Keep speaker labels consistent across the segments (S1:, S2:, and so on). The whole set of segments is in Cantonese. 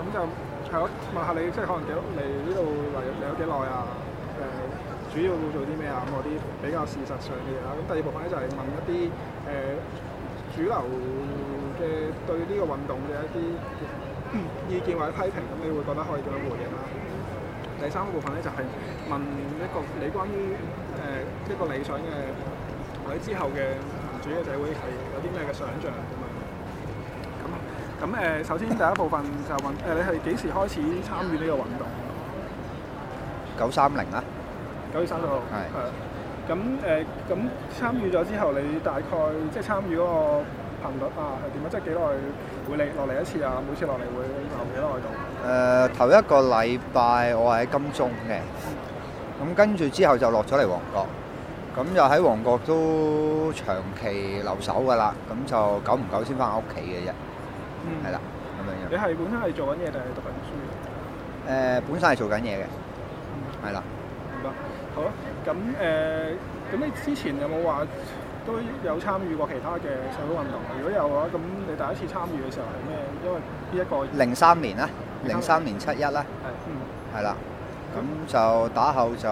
S1: 就係咯，問下你即係可能嚟呢度嚟有幾耐啊？主要會做啲咩啊？咁嗰啲比較事實上嘅嘢啦。咁第二部分咧就係問一啲主流嘅對呢個運動嘅一啲意見或者批評，咁你會覺得可以點樣回應啦？第三個部分咧就係問一個你關於一個理想嘅或者之後嘅民主嘅社會係有啲咩嘅想像咁樣。咁首先第一部分就問你係幾時開始參與呢個運動
S2: ？930啊
S1: ，9月30號。係。咁參與咗之後，你大概即係參與嗰個頻率啊係點啊？即係幾耐會落嚟一次啊？每次落嚟會留幾耐度？
S2: 頭一個禮拜我係喺金鐘嘅，咁跟住之後就落咗嚟旺角，咁就喺旺角都長期留守㗎啦，咁就久唔久先翻屋企嘅啫。係啦，咁樣樣。
S1: 你係本身係做緊嘢定係讀緊書？
S2: 本身係做緊嘢嘅，係啦。
S1: 明白。好啦，咁你之前有冇話都有參與過其他嘅社會運動？如果有嘅話，咁你第一次參與嘅時候係咩？因為呢一個
S2: 03年啦，03年7·1啦，係啦。咁就打後就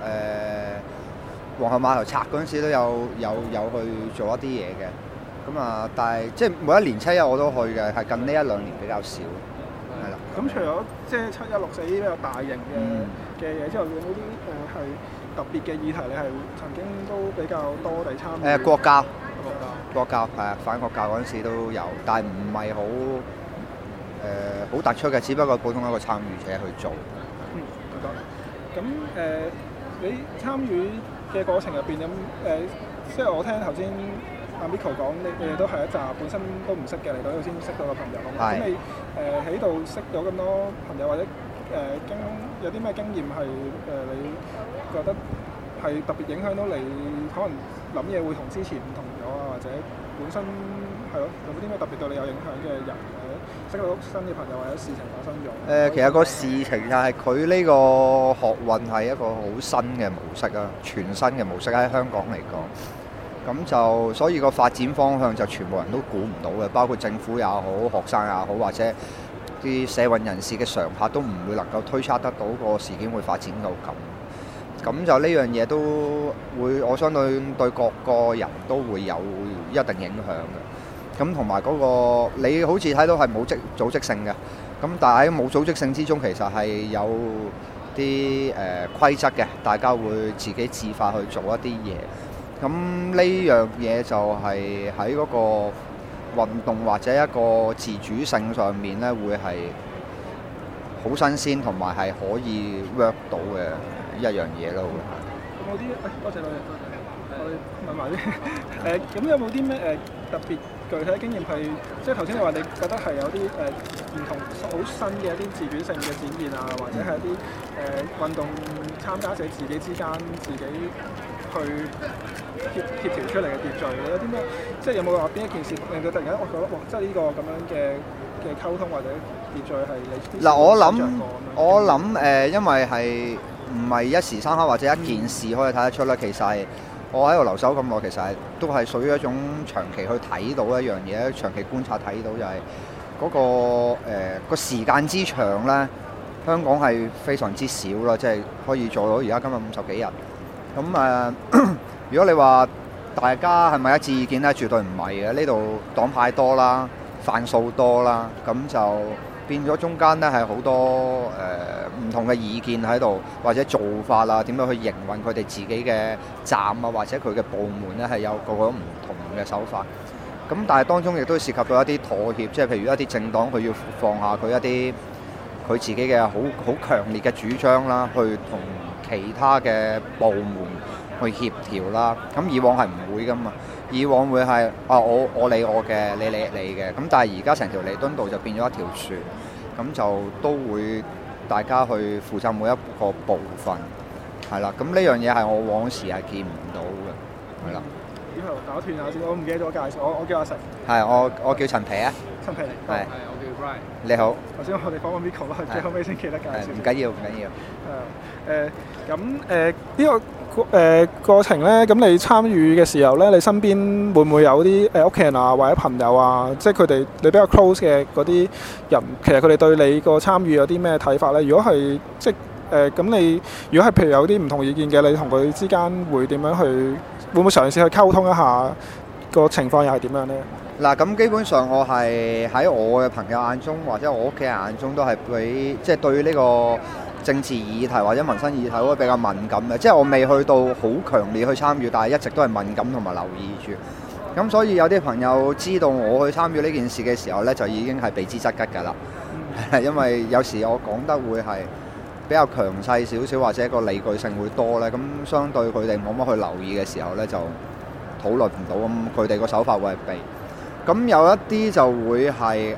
S2: 皇后碼頭拆嗰陣時都有去做一啲嘢嘅。咁啊，但係即係每一年7·1我都去嘅，係近呢1-2年比較少，係啦。
S1: 咁除咗即係7·1、6·4呢啲比較大型嘅嘢之後，有冇啲係特別嘅議題你係曾經都比較多地參與？國教係啊，反國教嗰陣時都有，但係唔係好突出嘅，只不過普通一個參與者去做。明白。咁你參與嘅過程入邊有即係我聽頭先阿 Miko 講，你哋都係一紮本身都唔識嘅嚟到呢度先識到嘅朋友。咁你喺度識到咁多朋友，或者有啲咩經驗係你覺得係特別影響到你，可能諗嘢會同之前唔同咗啊，或者本身係咯，有冇啲咩特別對你有影響嘅人，或者識到新嘅朋友或者事情發生咗？其實個事情就係佢呢個學運係一個好新嘅模式啊，全新嘅模式喺香港嚟講。咁就所以個發展方向就全部人都估唔到嘅，包括政府也好、學生也好，或者啲社運人士嘅常客都唔會能夠推測得到個事件會發展到咁。咁就呢樣嘢都會，我相信對各個人都會有一定影響嘅。咁同埋嗰個你好似睇到係冇組織性嘅，咁但係喺冇組織性之中，其實係有啲規則嘅，大家會自己自發去做一啲嘢。咁呢樣嘢就係喺嗰個運動或者一個自主性上面咧，會係好新鮮同埋係可以 work 到嘅一樣嘢咯。有冇啲多謝，我問埋啲咁有冇啲咩特別具體嘅經驗係，即係頭先你話你覺得係有啲唔同好新嘅一啲自主性嘅展現啊，或者係一啲運動參加者自己之間自己去協調出嚟嘅秩序，你有啲咩？即係有冇話邊一件事令到突然間我覺得哇，即係呢個咁樣嘅溝通或者秩序係你嗱？我諗因為係唔係一時三刻或者一件事可以睇得出啦。其實係我喺度留守咁耐，其實係都係屬於一種長期去睇到一樣嘢，長期觀察睇到就係嗰個時間之長咧，香港係非常之少啦，即係可以做到而家今日50幾日。咁如果你話大家係咪一致意見咧，絕對唔係嘅。呢度黨派多啦，範數多啦，咁就變咗中間咧係好多唔同嘅意見喺度，或者做法啊，點樣去營運佢哋自己嘅站啊，或者佢嘅部門咧係有個個唔同嘅手法。咁但係當中亦都涉及到一啲妥協，即係譬如一啲政黨佢要放下佢一啲佢自己嘅好強烈嘅主張啦，去同其他嘅部門去協調啦。咁以往係唔會噶嘛，以往會係我理我嘅，你理你嘅。咁但係而家成條彌敦道就變咗一條船，咁就都會大家去負責每一個部分，係啦。咁呢樣嘢係我往時係見唔到嘅，係啦。打斷下先，我唔記得咗介紹，我叫阿成。係，我叫陳皮啊。陳皮，係。我叫
S3: Brian。
S2: 你好。
S1: 頭先我哋訪問 Miko 啦，最後尾先記得介紹。
S2: 唔緊要，唔緊要。
S1: 咁呢個過程咧，咁你參與嘅時候咧，你身邊會唔會有啲屋企人啊，或者朋友啊，即係佢哋你比較 close 嘅嗰啲人，其實佢哋對你個參與有啲咩睇法咧？如果係即係咁你如果係譬如有啲唔同意見嘅，你同佢之間會點樣去？會唔會嘗試去溝通一下個情況又係點樣咧？
S2: 嗱，咁基本上我係喺我嘅朋友眼中，或者我屋企人眼中都係即係對呢個政治議題或者民生議題都比較敏感嘅。即係我未去到好強烈去參與，但係一直都係敏感同埋留意住。咁所以有啲朋友知道我去參與呢件事嘅時候呢，就已經係避之則吉㗎啦。因為有時我講得會係比較強勢少少，或者個理據性會多呢，咁相對佢哋冇乜去留意嘅時候呢，就討論唔到。咁佢哋個手法會係避。咁有一啲就會係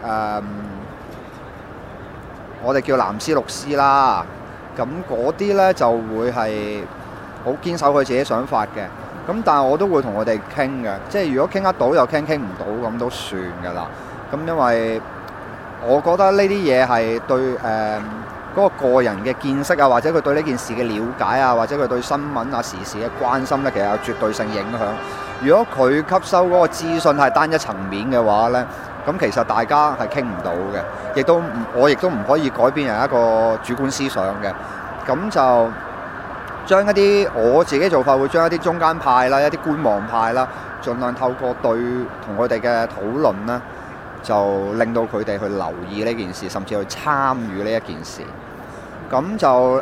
S2: 我哋叫藍絲綠絲啦。咁嗰啲呢就會係好堅守佢自己想法嘅。咁但係我都會同佢哋傾嘅，即係如果傾得到又傾唔到咁都算㗎啦。咁因為我覺得呢啲嘢係對嗰個人嘅見識啊，或者佢對呢件事嘅了解啊，或者佢對新聞啊時事嘅關心呢，其實有絕對性影響。如果佢吸收嗰個資訊係單一層面嘅話呢，咁其實大家係傾唔到嘅，我亦都唔可以改變人一個主觀思想嘅。咁就將一啲我自己做法，會將一啲中間派啦、一啲觀望派啦，盡量透過同佢哋嘅討論呢，就令到佢哋去留意呢件事，甚至去參與呢一件事。咁就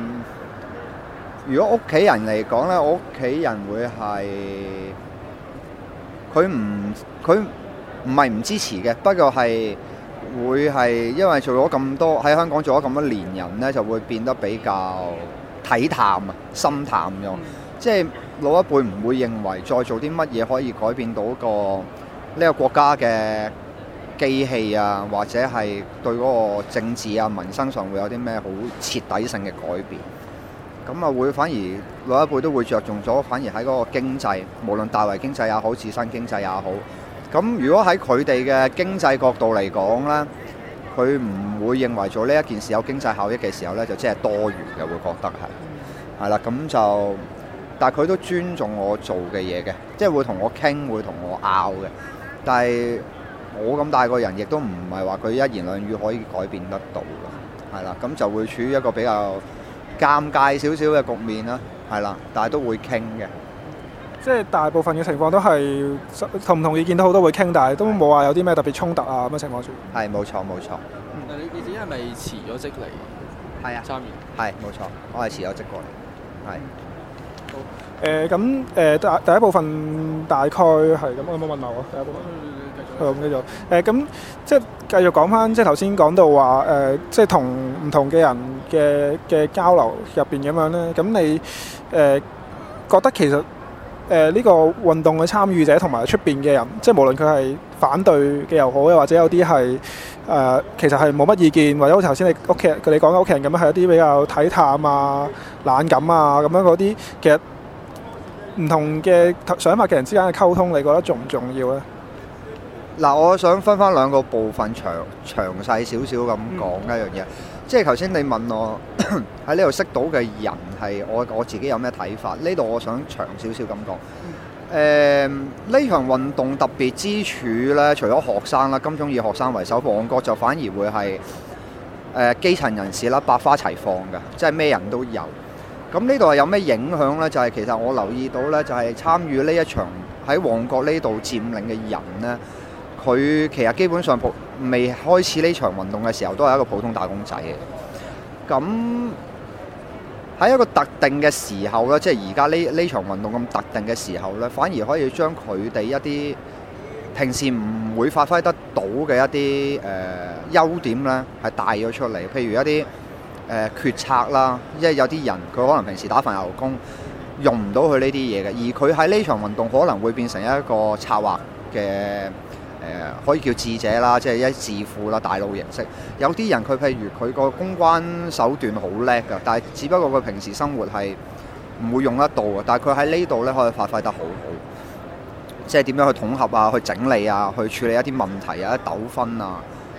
S2: 如果屋企人嚟講呢，我屋企人會係佢唔係唔支持嘅，不過係會係因為做咗咁多喺香港做咗咁多年人呢，就會變得比較體淡啊、心淡咗。即係老一輩唔會認為再做啲乜嘢可以改變到呢個國家嘅機器啊，或者係對嗰個政治啊、民生上會有啲咩好徹底性嘅改變。咁啊，會反而老一輩都會着重咗，反而喺嗰個經濟，無論大圍經濟也好，自身經濟也好。咁如果喺佢哋嘅經濟角度嚟講呢，佢唔會認為做呢一件事有經濟效益嘅時候呢，就即係多餘嘅，會覺得係啦。咁就，但係佢都尊重我做嘅嘢嘅，即係會同我傾，會同我拗嘅。但係我咁大個人，亦都唔係話佢一言兩語可以改變得到嘅，係啦。咁就會處於一個比較尷尬少少嘅局面啦，係啦，但係都會傾嘅。
S1: 即係大部分嘅情況都係同唔同意見都好，都會傾，但係都冇話有啲咩特別衝突啊咁嘅情況住。
S2: 係冇錯冇錯。
S3: 但你自己係咪辭咗職嚟？
S2: 係啊，
S3: 參與。
S2: 係冇錯，我係辭咗職過嚟。係。
S1: 好。咁第一部分大概係咁，有冇問我啊？第一部分。繼續。咁即係繼續講翻，即係頭先講到話即係同唔同嘅人嘅交流入邊咁樣咧。咁你覺得其實呢個運動嘅參與者同埋出邊嘅人，即係無論佢係反對嘅又好，又或者有啲係其實係冇乜意見，或者好似頭先你講嘅屋企人咁樣，係一啲比較體淡啊、冷感啊咁樣嗰啲，其實唔同嘅想法嘅人之間嘅溝通，你覺得重唔重要咧？
S2: 嗱，我想分翻兩個部分詳細少少咁講一樣嘢。即係頭先你問我喺呢度識到嘅人係我自己有咩睇法？呢度我想長少少咁講。呢場運動特別之處呢，除咗學生啦，金鐘以學生為首，旺角就反而會係基層人士啦，百花齊放嘅，即係咩人都有。咁呢度係有咩影響呢？就係其實我留意到呢，就係參與呢一場喺旺角呢度佔領嘅人呢，佢其實基本上未開始呢場運動嘅時候，都係一個普通打工仔嘅。咁喺一個特定嘅時候咧，即係而家呢場運動咁特定嘅時候咧，反而可以將佢哋一啲平時唔會發揮得到嘅一啲優點咧，係帶咗出嚟。譬如一啲決策啦，因為有啲人佢可能平時打份牛工，用唔到佢呢啲嘢嘅，而佢喺呢場運動可能會變成一個策劃嘅。可以叫智者啦，即係一智庫啦，大佬形式。有啲人佢譬如佢個公關手段好叻㗎，但係只不過佢平時生活係唔會用得到嘅。但係佢喺呢度咧可以發揮得好好，即係點樣去統合啊、去整理啊、去處理一啲問題啊、一啲糾紛啊，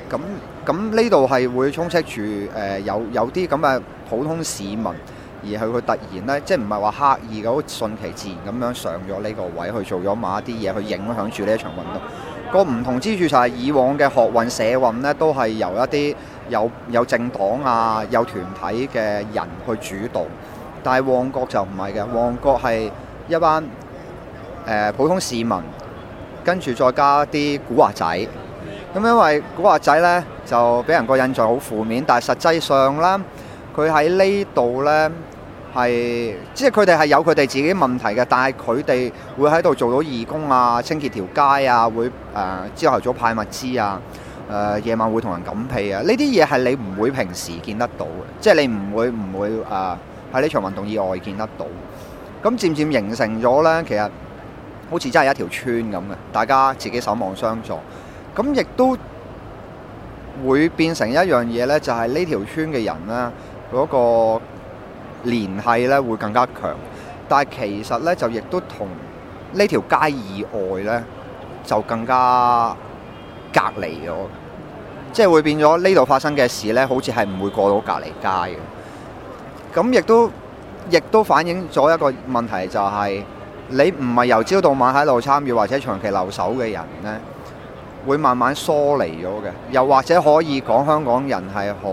S2: 咁呢度係會充斥住有啲咁嘅普通市民，而係佢突然呢，即係唔係話刻意嘅，好順其自然咁樣上咗呢個位去做咗某一啲嘢，去影響住呢一場運動。個唔同之處就係以往嘅學運社運呢，都係由一啲有政黨啊、有團體嘅人去主導，但係旺角就唔係嘅，旺角係一班普通市民，跟住再加啲古惑仔。咁因為古惑仔呢，就俾人個印象好負面，但係實際上呢，佢喺呢度呢，係即係佢哋係有佢哋自己問題嘅，但係佢哋會喺度做到義工啊、清潔條街啊，會朝頭早派物資啊，夜晚會同人揼被啊，呢啲嘢係你唔會平時見得到嘅，即係你唔會喺呢場運動以外見得到。咁漸漸形成咗呢，其實好似真係一條村咁嘅，大家自己守望相助。咁亦都會變成一樣嘢呢，就係呢條村嘅人呢，嗰個聯繫呢會更加強，但係其實呢，就亦都同呢條街以外呢，就更加隔離咗，即係會變咗呢度發生嘅事呢，好似係唔會過到隔離街嘅。咁亦都反映咗一個問題，就係你唔係由朝到晚喺度參與或者長期留守嘅人呢，會慢慢疏離咗嘅。又或者可以講香港人係好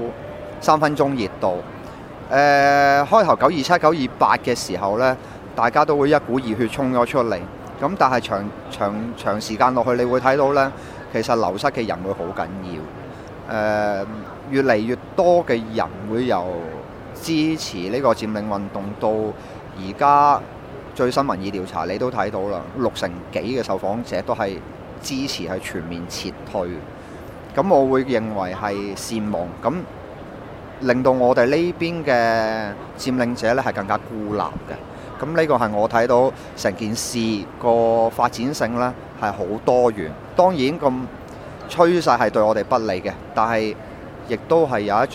S2: 3分鐘熱度。開頭927、928嘅時候呢，大家都會一股熱血衝咗出嚟。咁但係長時間落去，你會睇到呢，其實流失嘅人會好緊要。越嚟越多嘅人會由支持呢個佔領運動到而家最新民意調查，你都睇到啦，60%幾嘅受訪者都係支持係全面撤退。咁我會認為係善忘，咁令到我哋呢邊嘅佔領者呢係更加孤立嘅。咁呢個係我睇到成件事個發展性呢係好多元。當然咁趨勢係對我哋不利嘅，但係亦都係有一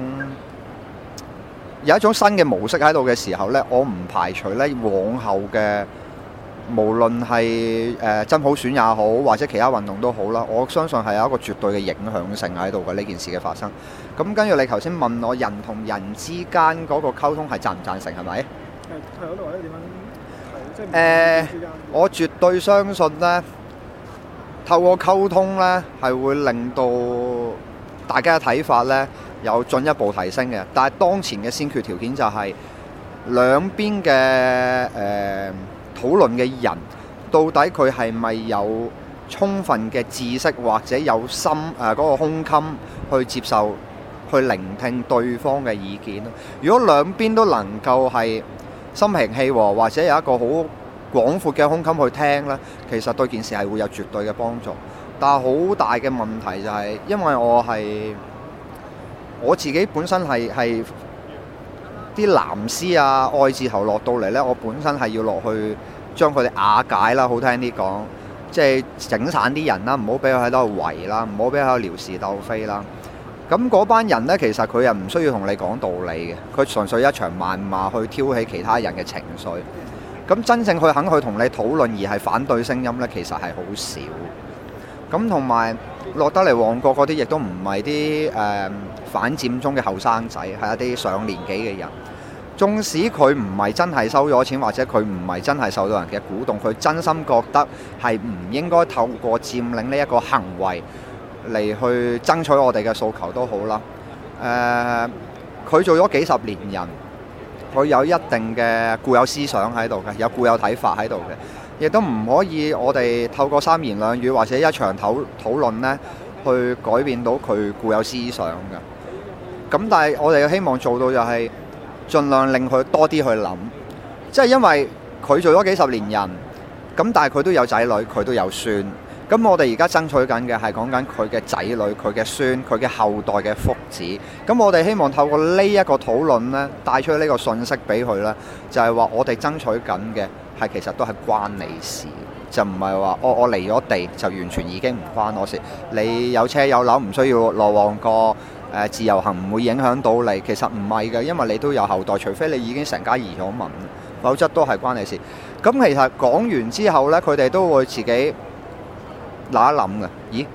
S2: 種新嘅模式喺度嘅時候呢，我唔排除呢往後嘅無論係真普選也好，或者其他運動都好啦，我相信係有一個絕對嘅影響性喺度嘅呢件事嘅發生。咁跟住你頭先問我人同人之間嗰個溝通係贊唔贊成係咪？係嗰度或者點樣？我絕對相信呢，透過溝通呢係會令到大家嘅睇法呢有進一步提升嘅。但係當前嘅先決條件就係兩邊嘅討論嘅人，到底佢係咪有充分嘅知識或者有心嗰個胸襟去接受、去聆聽對方嘅意見。如果兩邊都能夠係心平氣和，或者有一個好廣闊嘅胸襟去聽呢，其實對件事係會有絕對嘅幫助。但係好大嘅問題就係，因為我自己本身係啲藍絲啊、愛字頭落到嚟呢，我本身係要落去將佢哋瓦解啦，好聽啲講，即係整散啲人啦，唔好俾佢喺度圍啦，唔好俾佢喺度撩是鬥非啦。咁嗰班人呢，其實佢又唔需要同你講道理嘅，佢純粹一場謾罵去挑起其他人嘅情緒。咁真正佢肯去同你討論而係反對聲音呢，其實係好少。咁同埋落得嚟旺角嗰啲，亦都唔係啲反佔中嘅後生仔，係一啲上年紀嘅人。縱使佢唔係真係收咗錢，或者佢唔係真係受到人嘅鼓動，佢真心覺得係唔應該透過佔領呢一個行為嚟去爭取我哋嘅訴求都好啦。佢做咗幾十年人，佢有一定嘅固有思想喺度嘅，有固有睇法喺度嘅，亦都唔可以我哋透過三言兩語或者一場討論呢去改變到佢固有思想嘅。咁但係我哋希望做到就係盡量令佢多啲去諗，即係因為佢做咗幾十年人，咁但係佢都有仔女，佢都有孫。咁我哋而家爭取緊嘅係講緊佢嘅仔女、佢嘅孫、佢嘅後代嘅福祉。咁我哋希望透過呢一個討論呢，帶出呢個訊息俾佢呢，就係話我哋爭取緊嘅係其實都係關你事，就唔係話我離咗地就完全已經唔關我事。你有車有樓唔需要落旺角，自由行唔會影響到你。其實唔係嘅，因為你都有後代，除非你已經成家移咗民，否則都係關你事。咁其實講完之後呢，佢哋都會自己諗一諗嘅，咦，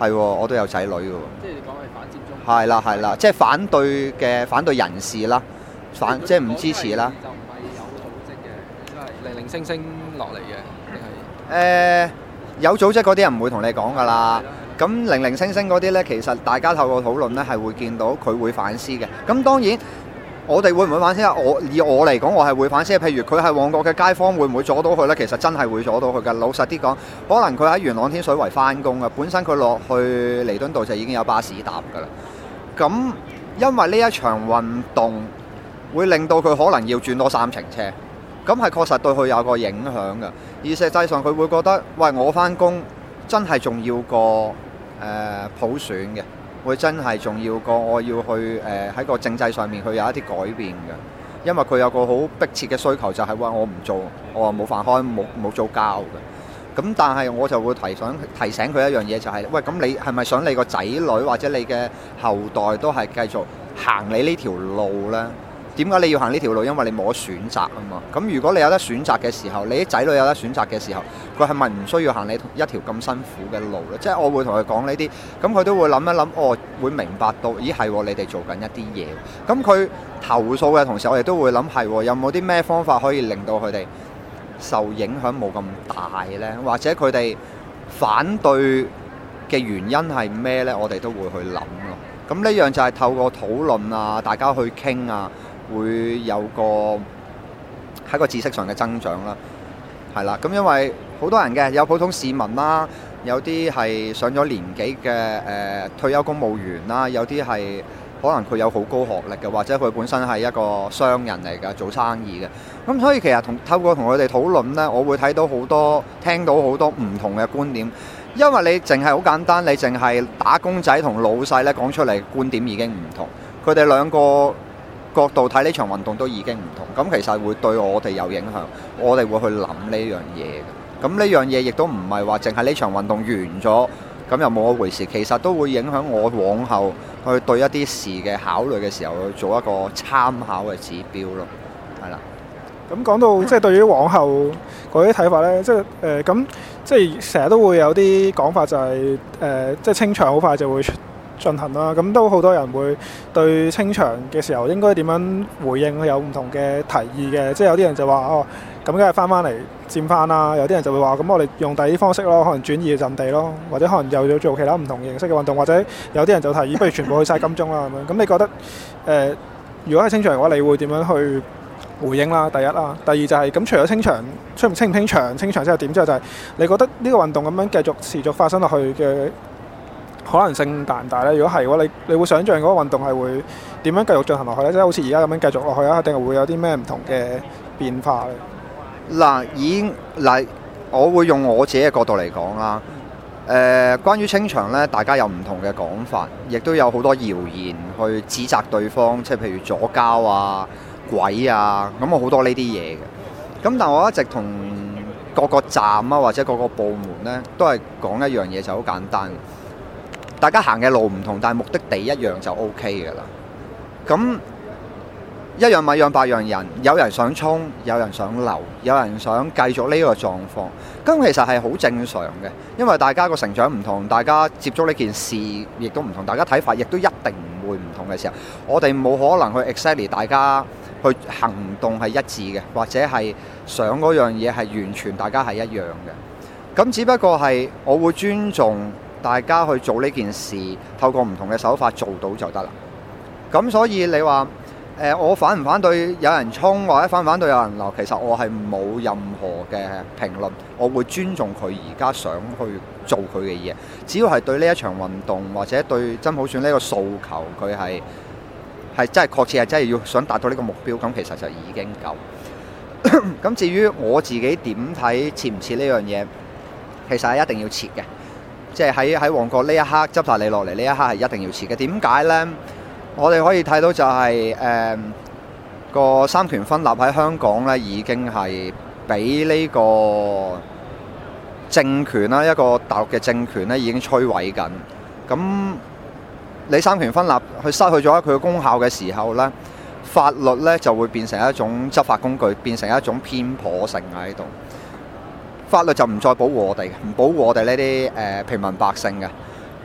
S2: 係喎，我都有仔女嘅喎。
S3: 即係你講係反佔中。
S2: 係啦，即係反對人士啦，即係唔支持啦。
S3: 就唔係有組織嘅，應該係零零星星落嚟嘅，定係？
S2: 有組織嗰啲人唔會同你講㗎啦。咁零零星星嗰啲呢，其實大家透過討論呢係會見到佢會反思嘅。咁當然我哋會唔會反思啊？以我嚟講，我係會反思。譬如佢係旺角嘅街坊，會唔會阻到佢呢？其實真係會阻到佢㗎。老實啲講，可能佢喺元朗天水圍翻工啊，本身佢落去彌敦道就已經有巴士搭㗎啦。咁因為呢一場運動會令到佢可能要轉多3程車，咁係確實對佢有個影響㗎。而實際上佢會覺得，喂，我翻工真係重要過普選嘅，會真係重要過我要去喺個政制上面去有一啲改變嘅，因為佢有個好迫切嘅需求，就係話我唔做，我話冇飯開，冇租交嘅。咁但係我就會提醒佢一樣嘢，就係喂，咁你係咪想你個仔女或者你嘅後代都係繼續行你呢條路呢？點解你要行呢條路？因為你冇得選擇啊嘛。咁如果你有得選擇嘅時候，你啲仔女有得選擇嘅時候，佢係咪唔需要行你一條咁辛苦嘅路呢？即係我會同佢講呢啲，咁佢都會諗一諗，會明白到，咦係喎，你哋做緊一啲嘢。咁佢投訴嘅同時，我哋都會諗係喎，有冇啲咩方法可以令到佢哋受影響冇咁大呢？或者佢哋反對嘅原因係咩呢？我哋都會去諗咯。咁呢樣就係透過討論啊，大家去傾啊，會有喺個知識上嘅增長啦，係啦。咁因為好多人嘅，有普通市民啦，有啲係上咗年紀嘅退休公務員啦，有啲係可能佢有好高學歷嘅，或者佢本身係一個商人嚟嘅，做生意嘅。咁所以其實透過同佢哋討論呢，我會睇到好多，聽到好多唔同嘅觀點。因為你淨係好簡單，你淨係打工仔同老細咧講出嚟觀點已經唔同，佢哋兩個角度睇呢場運動都已經唔同，咁其實會對我哋有影響，我哋會去諗呢樣嘢嘅。咁呢樣嘢亦都唔係話淨係呢場運動完咗，咁又冇一回事，其實都會影響我往後去對一啲事嘅考慮嘅時候去做一個參考嘅指標咯，係啦。
S1: 咁講到即係對於往後嗰啲睇法呢，即係咁即係成日都會有啲講法就係即係清場好快就會進行啦。咁都好多人會對清場嘅時候應該點樣回應，有唔同嘅提議嘅。即係有啲人就話咁梗係翻嚟佔翻啦。有啲人就會話咁我哋用第二啲方式咯，可能轉移陣地咯，或者可能又要做其他唔同形式嘅運動，或者有啲人就提議不如全部去晒金鐘啦咁樣。咁你覺得如果係清場嘅話，你會點樣去回應啦？第一啦，第二就係咁，除咗清場，清唔清場，清場之後點之後就係你覺得呢個運動咁樣繼續持續發生落去嘅可能性大唔大呢？如果係嘅話，你會想像嗰個運動係會點樣繼續進行落去呢？即係好似而家咁樣繼續落去啊，定係會有啲咩唔同嘅變化呢？
S2: 嗱，我會用我自己嘅角度嚟講啦。關於清場呢，大家有唔同嘅講法，亦都有好多謠言去指責對方，即係譬如左膠啊、鬼啊，咁我好多呢啲嘢嘅。咁但我一直同各個站啊或者各個部門呢，都係講一樣嘢，就好簡單。大家行嘅路唔同，但係目的地一樣就 OK 嘅啦。咁一樣米養百樣人，有人想衝，有人想留，有人想繼續呢個狀況。咁其實係好正常嘅，因為大家個成長唔同，大家接觸呢件事亦都唔同，大家睇法亦都一定唔會唔同嘅時候，我哋冇可能去 exactly 大家去行動係一致嘅，或者係想嗰樣嘢係完全大家係一樣嘅。咁只不過係我會尊重大家去做呢件事，透過唔同嘅手法做到就得啦。咁所以你話我反唔反對有人衝，或者反唔反對有人留？其實我係冇任何嘅評論，我會尊重佢而家想去做佢嘅嘢。只要係對呢一場運動或者對真普選呢個訴求，佢係真係確切係真係要想達到呢個目標，咁其實就已經夠。咁至於我自己點睇切唔切呢樣嘢，其實係一定要切嘅，即係喺旺角呢一刻執晒你落嚟呢一刻係一定要切嘅。點解呢？我哋可以睇到就係個三權分立喺香港咧，已經係俾呢個政權啦，一個大陸嘅政權咧，已經摧毀緊。咁你三權分立去失去咗佢嘅功效嘅時候咧，法律咧就會變成一種執法工具，變成一種偏頗性喺度。法律就唔再保護我哋，唔保護我哋呢啲平民百姓嘅。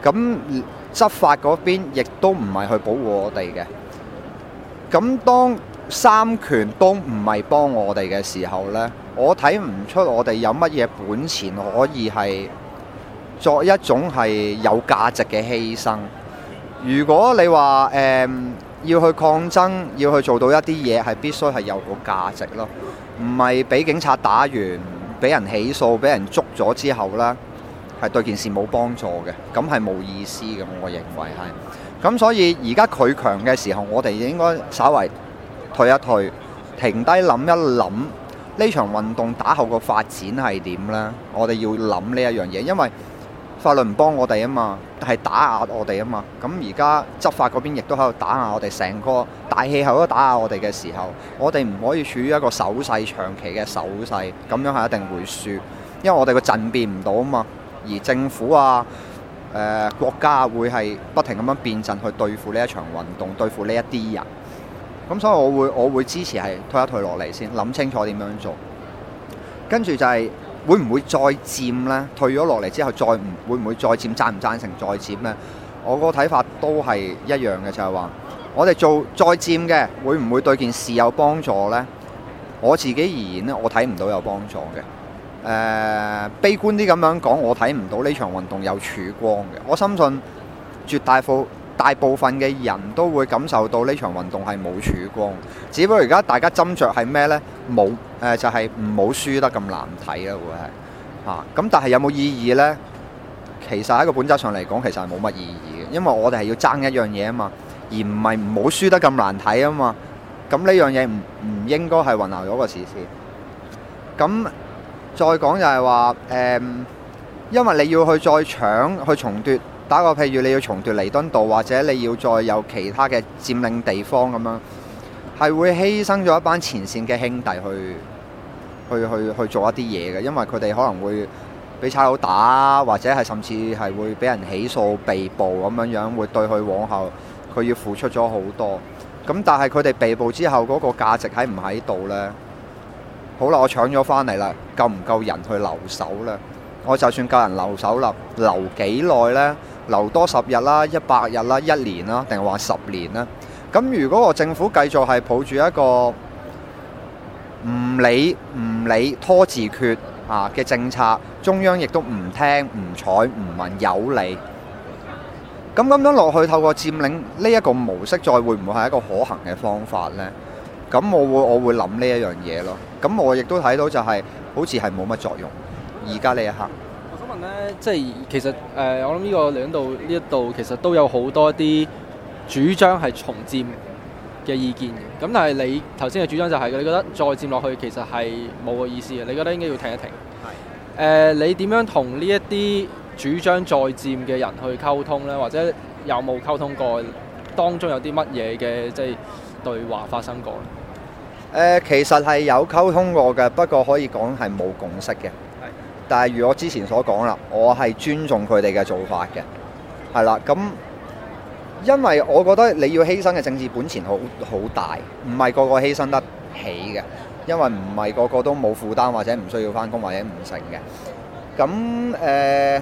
S2: 咁執法嗰邊亦都唔係去保護我哋嘅。咁當三權都唔係幫我哋嘅時候呢，我睇唔出我哋有乜嘢本錢可以係作一種係有價值嘅犧牲。如果你話要去抗爭，要去做到一啲嘢，係必須係有個價值咯，唔係俾警察打完，俾人起訴，俾人捉咗之後呢，係對件事冇幫助嘅，咁係冇意思嘅。我認為係。咁所以而家佢強嘅時候，我哋應該稍為退一退，停低諗一諗呢場運動打後個發展係點呢？我哋要諗呢一樣嘢，因為法律唔幫我哋啊嘛，係打壓我哋啊嘛。咁而家執法嗰邊亦都喺度打壓我哋，成個大氣候都打壓我哋嘅時候，我哋唔可以處於一個守勢長期嘅守勢，咁樣係一定會輸，因為我哋個陣變唔到啊嘛。而政府啊、國家會係不停咁樣變陣去對付呢一場運動，對付呢一啲人。咁所以我會支持係推一退落嚟先，諗清楚點樣做。跟住就係會唔會再佔呢？退咗落嚟之後會唔會再佔？贊唔贊成再佔呢？我個睇法都係一樣嘅，就係話我哋做再佔嘅，會唔會對件事有幫助呢？我自己而言呢，我睇唔到有幫助嘅。悲觀啲咁樣講，我睇唔到呢場運動有曙光嘅。我深信絕大部分嘅人都會感受到呢場運動係冇曙光。只不過而家大家斟酌係咩呢？就係唔好輸得咁難睇啦，會係咁但係有冇意義呢？其實喺個本質上嚟講，其實係冇乜意義嘅，因為我哋係要爭一樣嘢啊嘛，而唔係唔好輸得咁難睇啊嘛。咁呢樣嘢唔應該係混淆咗個視線。咁再講就係話因為你要去再搶去重奪，打個譬如你要重奪彌敦道，或者你要再有其他嘅佔領地方咁樣，係會犧牲咗一班前線嘅兄弟去做一啲嘢嘅，因為佢哋可能會俾差佬打，或者係甚至係會俾人起訴、被捕咁樣，會對佢往後佢要付出咗好多。咁但係佢哋被捕之後嗰個價值喺唔喺度呢？好啦，我搶咗翻嚟啦，夠唔夠人去留守呢？我就算夠人留守啦，留幾耐呢？留多10日啦、100日啦、1年啦，定係話10年呢？咁如果個政府繼續係抱住一個唔理拖字訣嘅政策，中央亦都唔聽唔睬唔問有理，咁樣落去，透過佔領呢一個模式，再會唔會係一個可行嘅方法呢？咁我會諗呢一樣嘢咯。咁我亦都睇到就係好似係冇乜作用。而家呢一刻，
S3: 我想問呢，即係其實我諗呢個嚟到呢一度，其實都有好多啲主張係重佔嘅意見嘅。咁但係你頭先嘅主張就係你覺得再佔落去其實係冇個意思嘅，你覺得應該要停一停。係。你點樣同呢一啲主張再佔嘅人去溝通呢？或者有冇溝通過？當中有啲乜嘢嘅即係對話發生過呢？
S2: 其實係有溝通過嘅，不過可以講係冇共識嘅。但係如我之前所講啦，我係尊重佢哋嘅做法嘅，係啦。咁因為我覺得你要犧牲嘅政治本錢好大，唔係個個犧牲得起嘅，因為唔係個個都冇負擔或者唔需要返工或者唔成嘅。咁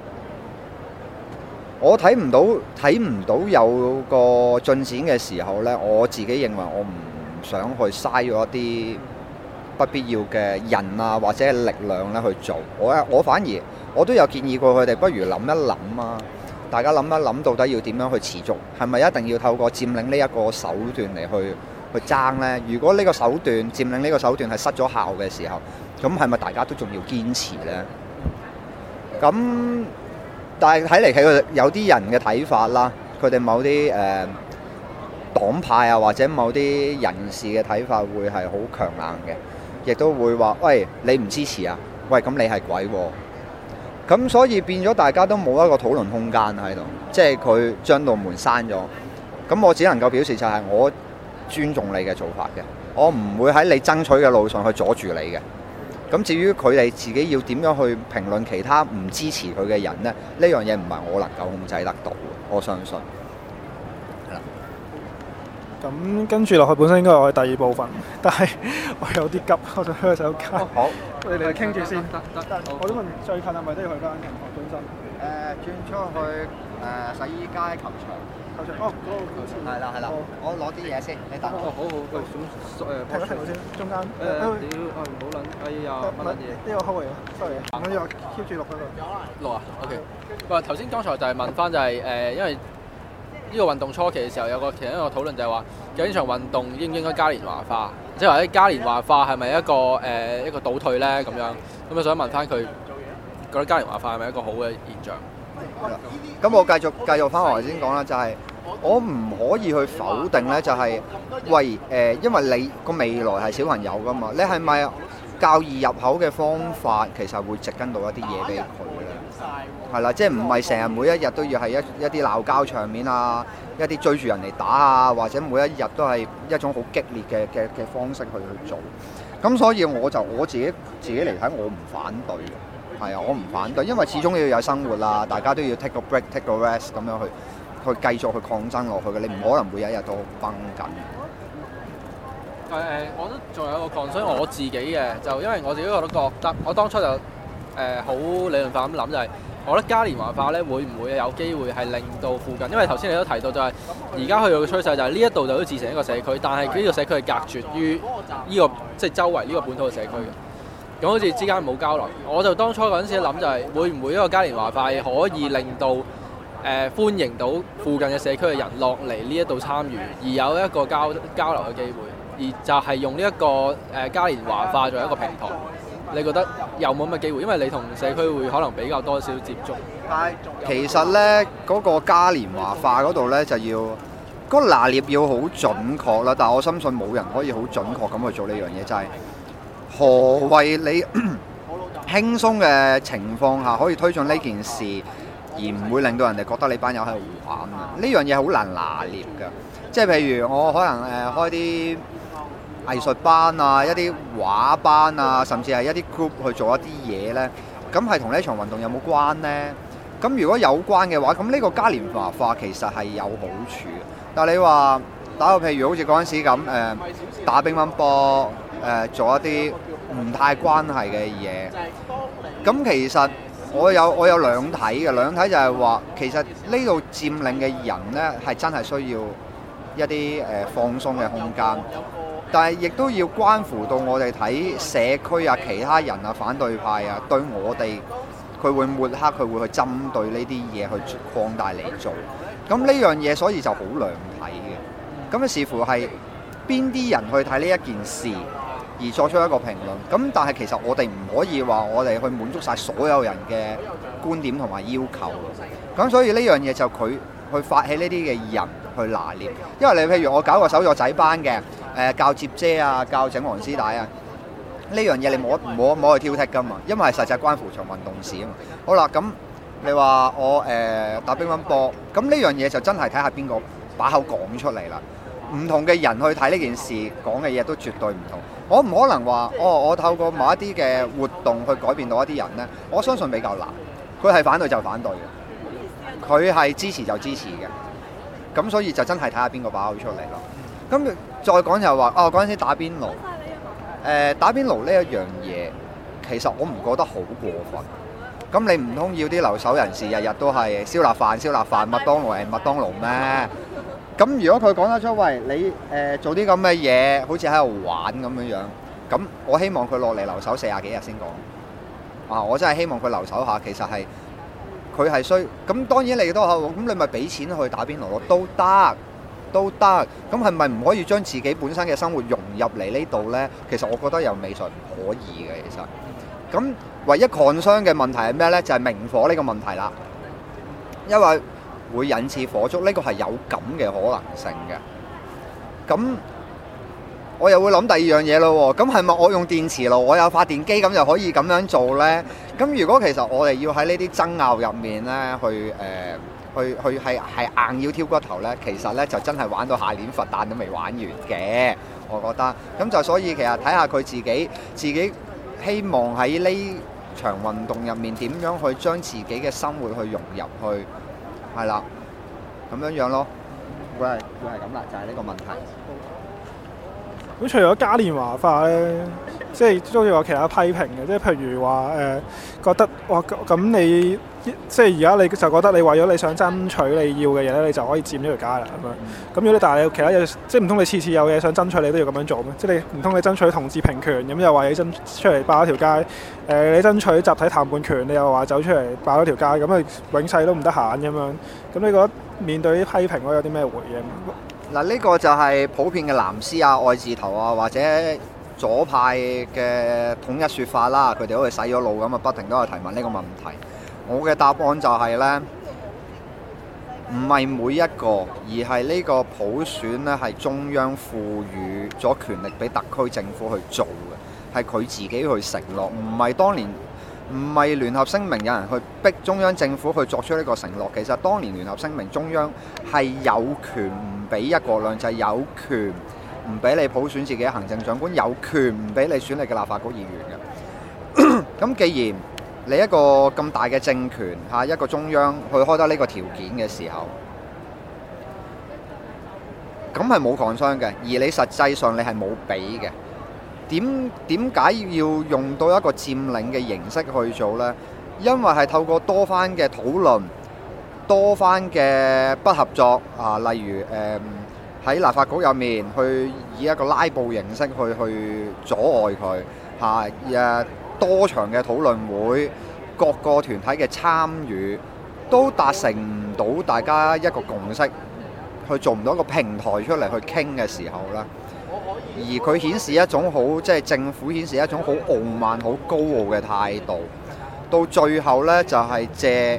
S2: 我睇唔到有個進展嘅時候呢，我自己認為我唔想去嘥咗一啲不必要嘅人啊或者力量咧去做。我反而我都有建議過佢哋，不如諗一諗啊，大家諗一諗到底要點樣去持續，係咪一定要透過佔領呢一個手段嚟去爭呢？如果呢個手段佔領呢個手段係失咗效嘅時候，咁係咪大家都仲要堅持呢？咁但係睇嚟佢有啲人嘅睇法啦，佢哋某啲黨派啊或者某啲人士嘅睇法會係好強硬嘅，亦都會話：喂，你唔支持啊？喂，咁你係鬼喎！咁所以變咗大家都冇一個討論空間喺度，即係佢將道門閂咗。咁我只能夠表示就係我尊重你嘅做法嘅，我唔會喺你爭取嘅路上去阻住你嘅。咁至於佢哋自己要點樣去評論其他唔支持佢嘅人呢？呢樣嘢唔係我能夠控制得到，我相信。係啦。
S1: 咁跟住落去本身應該係我哋第二部分，但係我有啲急，我想去手街。
S2: 好，
S1: 你哋傾住先。
S3: 得。
S1: 我想問最近係咪都要去翻銀行本身？
S2: 轉出去洗衣街球場。
S1: 球場哦，嗰個球場。
S2: 係啦係啦，我攞啲嘢先，你等。
S3: 哦，好好，喂，咁
S1: 停一停先，中間。
S3: 屌，唔好撚，哎呀，乜撚嘢？
S1: 呢個開嚟㗎，sorry。咁就 keep 住錄嗰度。
S3: 錄啊 ，OK。喂，頭先剛才就係問翻就係因為呢個運動初期嘅時候有其中一個討論就係話，究竟場運動應唔應該嘉年華化？即係話啲嘉年華化係咪一個倒退咧？咁樣咁我想問翻佢覺得嘉年華化係咪一個好嘅現象？
S2: 咁我繼續翻我頭先講啦，就係、我唔可以去否定咧，就係、喂因為你個未來係小朋友噶嘛，你係咪較易入口嘅方法其實會植根到一啲嘢俾佢咧？係啦，即係唔係成日每一日都要係一啲鬧交場面啊，一啲追住人嚟打啊，或者每一日都係一種好激烈嘅方式去做。咁所以我自己嚟睇，我唔反對嘅。係啊，我唔反對，因為始終要有生活啦，大家都要 take 個 break、take 個 rest 咁樣去繼續去抗爭落去嘅，你唔可能每一日都繃緊。
S3: 我都仲有一個 concern 我自己嘅，就因為我自己我都覺得，我當初就好理論化咁諗就係，我覺得嘉年華化咧會唔會有機會係令到附近，因為頭先你都提到就係而家去到嘅趨勢就係呢一度就都自成一個社區，但係呢個社區係隔絕於呢個即係周圍呢個本土嘅社區嘅。咁好似之間冇交流，我就當初嗰陣時諗就係會唔會一個嘉年華化可以令到歡迎到附近嘅社區嘅人落嚟呢一度參與，而有一個交流嘅機會，而就係用呢一個嘉年華化作為一個平台。你覺得有冇咁嘅機會？因為你同社區會可能比較多少接觸。
S2: 但係其實咧，嗰個嘉年華化嗰度咧就要嗰個拿捏要好準確啦。但係我深信冇人可以好準確咁去做呢樣嘢，就係何謂你輕鬆嘅情況下可以推進呢件事，而唔會令到人哋覺得你班友喺度玩啊？呢樣嘢好難拿捏㗎。即係譬如我可能開啲藝術班啊，一啲畫班啊，甚至係一啲 group 去做一啲嘢呢，咁係同呢場運動有冇關呢？咁如果有關嘅話，咁呢個嘉年華化其實係有好處。但係你話打個譬如好似嗰陣時咁打乒乓波做一啲唔太關係嘅嘢，咁其實我有兩睇嘅，兩睇就係話其實呢度佔領嘅人呢，係真係需要一啲放鬆嘅空間。但係亦都要關乎到我哋睇社區啊、其他人啊、反對派啊，對我哋佢會抹黑，佢會去針對呢啲嘢去擴大嚟做。咁呢樣嘢所以就好兩睇嘅。咁視乎係邊啲人去睇呢一件事而作出一個評論。咁但係其實我哋唔可以話我哋去滿足晒所有人嘅觀點同埋要求。咁所以呢樣嘢就佢去發起呢啲嘅人去拿捏。因為你譬如我搞個手作仔班嘅。教接遮啊，教整黃絲帶啊，呢樣嘢你冇去挑剔㗎嘛，因為實際關乎場運動事啊嘛。好啦，咁你話我打乒乓波，咁呢樣嘢就真係睇下邊個把口講出嚟啦。唔同嘅人去睇呢件事，講嘅嘢都絕對唔同。我唔可能話我透過某一啲嘅活動去改變到一啲人呢，我相信比較難。佢係反對就反對嘅，佢係支持就支持嘅。咁所以就真係睇下邊個把口出嚟咯。咁再講就係話，嗰陣時打邊爐，打邊爐呢一樣嘢，其實我唔覺得好過分。咁你唔通要啲留守人士日日都係燒臘飯、麥當勞係麥當勞咩？咁如果佢講得出，喂，你做啲咁嘅嘢，好似喺度玩咁樣樣，咁我希望佢落嚟留守40幾日先講。我真係希望佢留守下，其實係佢係需咁，當然你都好，咁你咪俾錢去打邊爐咯，都得，咁係咪唔可以將自己本身嘅生活融入嚟呢度呢？其實我覺得又未嘗唔可以嘅，其實。咁唯一concern嘅問題係咩呢？就係明火呢個問題啦，因為會引致火燭，呢個係有咁嘅可能性嘅。咁我又會諗第二樣嘢咯喎，咁係咪我用電磁爐，我有發電機咁就可以咁樣做呢？咁如果其實我哋要喺呢啲爭拗入面呢，去係硬要挑骨頭呢，其實呢就真係玩到下年佛誕都未玩完嘅，我覺得。咁就所以其實睇下佢自己希望喺呢場運動入面點樣去將自己嘅生活去融入去，係啦，咁樣咯。會係咁啦，就係呢個問題。
S1: 咁除咗嘉年華化咧， 即係都有其他批評嘅，即係譬如話覺得哇咁你即係而家你就覺得你為咗你想爭取你要嘅嘢咧，你就可以佔咗條街啦咁樣。咁如果你但係你其他嘢，即係唔通你次次有嘢想爭取你都要咁樣做咩？即係你唔通你爭取同志平權咁又話你爭出嚟霸咗條街？你爭取集體談判權，你又話走出嚟霸咗條街，咁啊永世都唔得閒咁樣。咁你覺得面對啲批評，我有啲咩回應？
S2: 嗱，呢個就係普遍嘅藍絲啊、愛字頭啊，或者左派嘅統一説法啦。佢哋好似洗咗腦咁啊，不停都有提問呢個問題。我嘅答案就係呢：唔係每一個，而係呢個普選呢係中央賦予咗權力俾特區政府去做嘅，係佢自己去承諾，唔係當年唔係聯合聲明有人去逼中央政府去作出呢個承諾。其實當年聯合聲明中央係有權唔俾一國兩制，有權唔俾你普選自己嘅行政長官，有權唔俾你選你嘅立法局議員嘅。咁既然你一個咁大嘅政權嚇，一個中央去開得呢個條件嘅時候，咁係冇抗商嘅，而你實際上你係冇俾嘅。點解要用到一個佔領嘅形式去做呢？因為係透過多番嘅討論、多番嘅不合作啊，例如喺立法局入面去以一個拉布形式去阻礙佢嚇，多場嘅討論會，各個團體嘅參與，都達成唔到大家一個共識，去做唔到一個平台出嚟去傾嘅時候呢，而佢顯示一種好，即係政府顯示一種好傲慢、好高傲嘅態度，到最後呢，就係借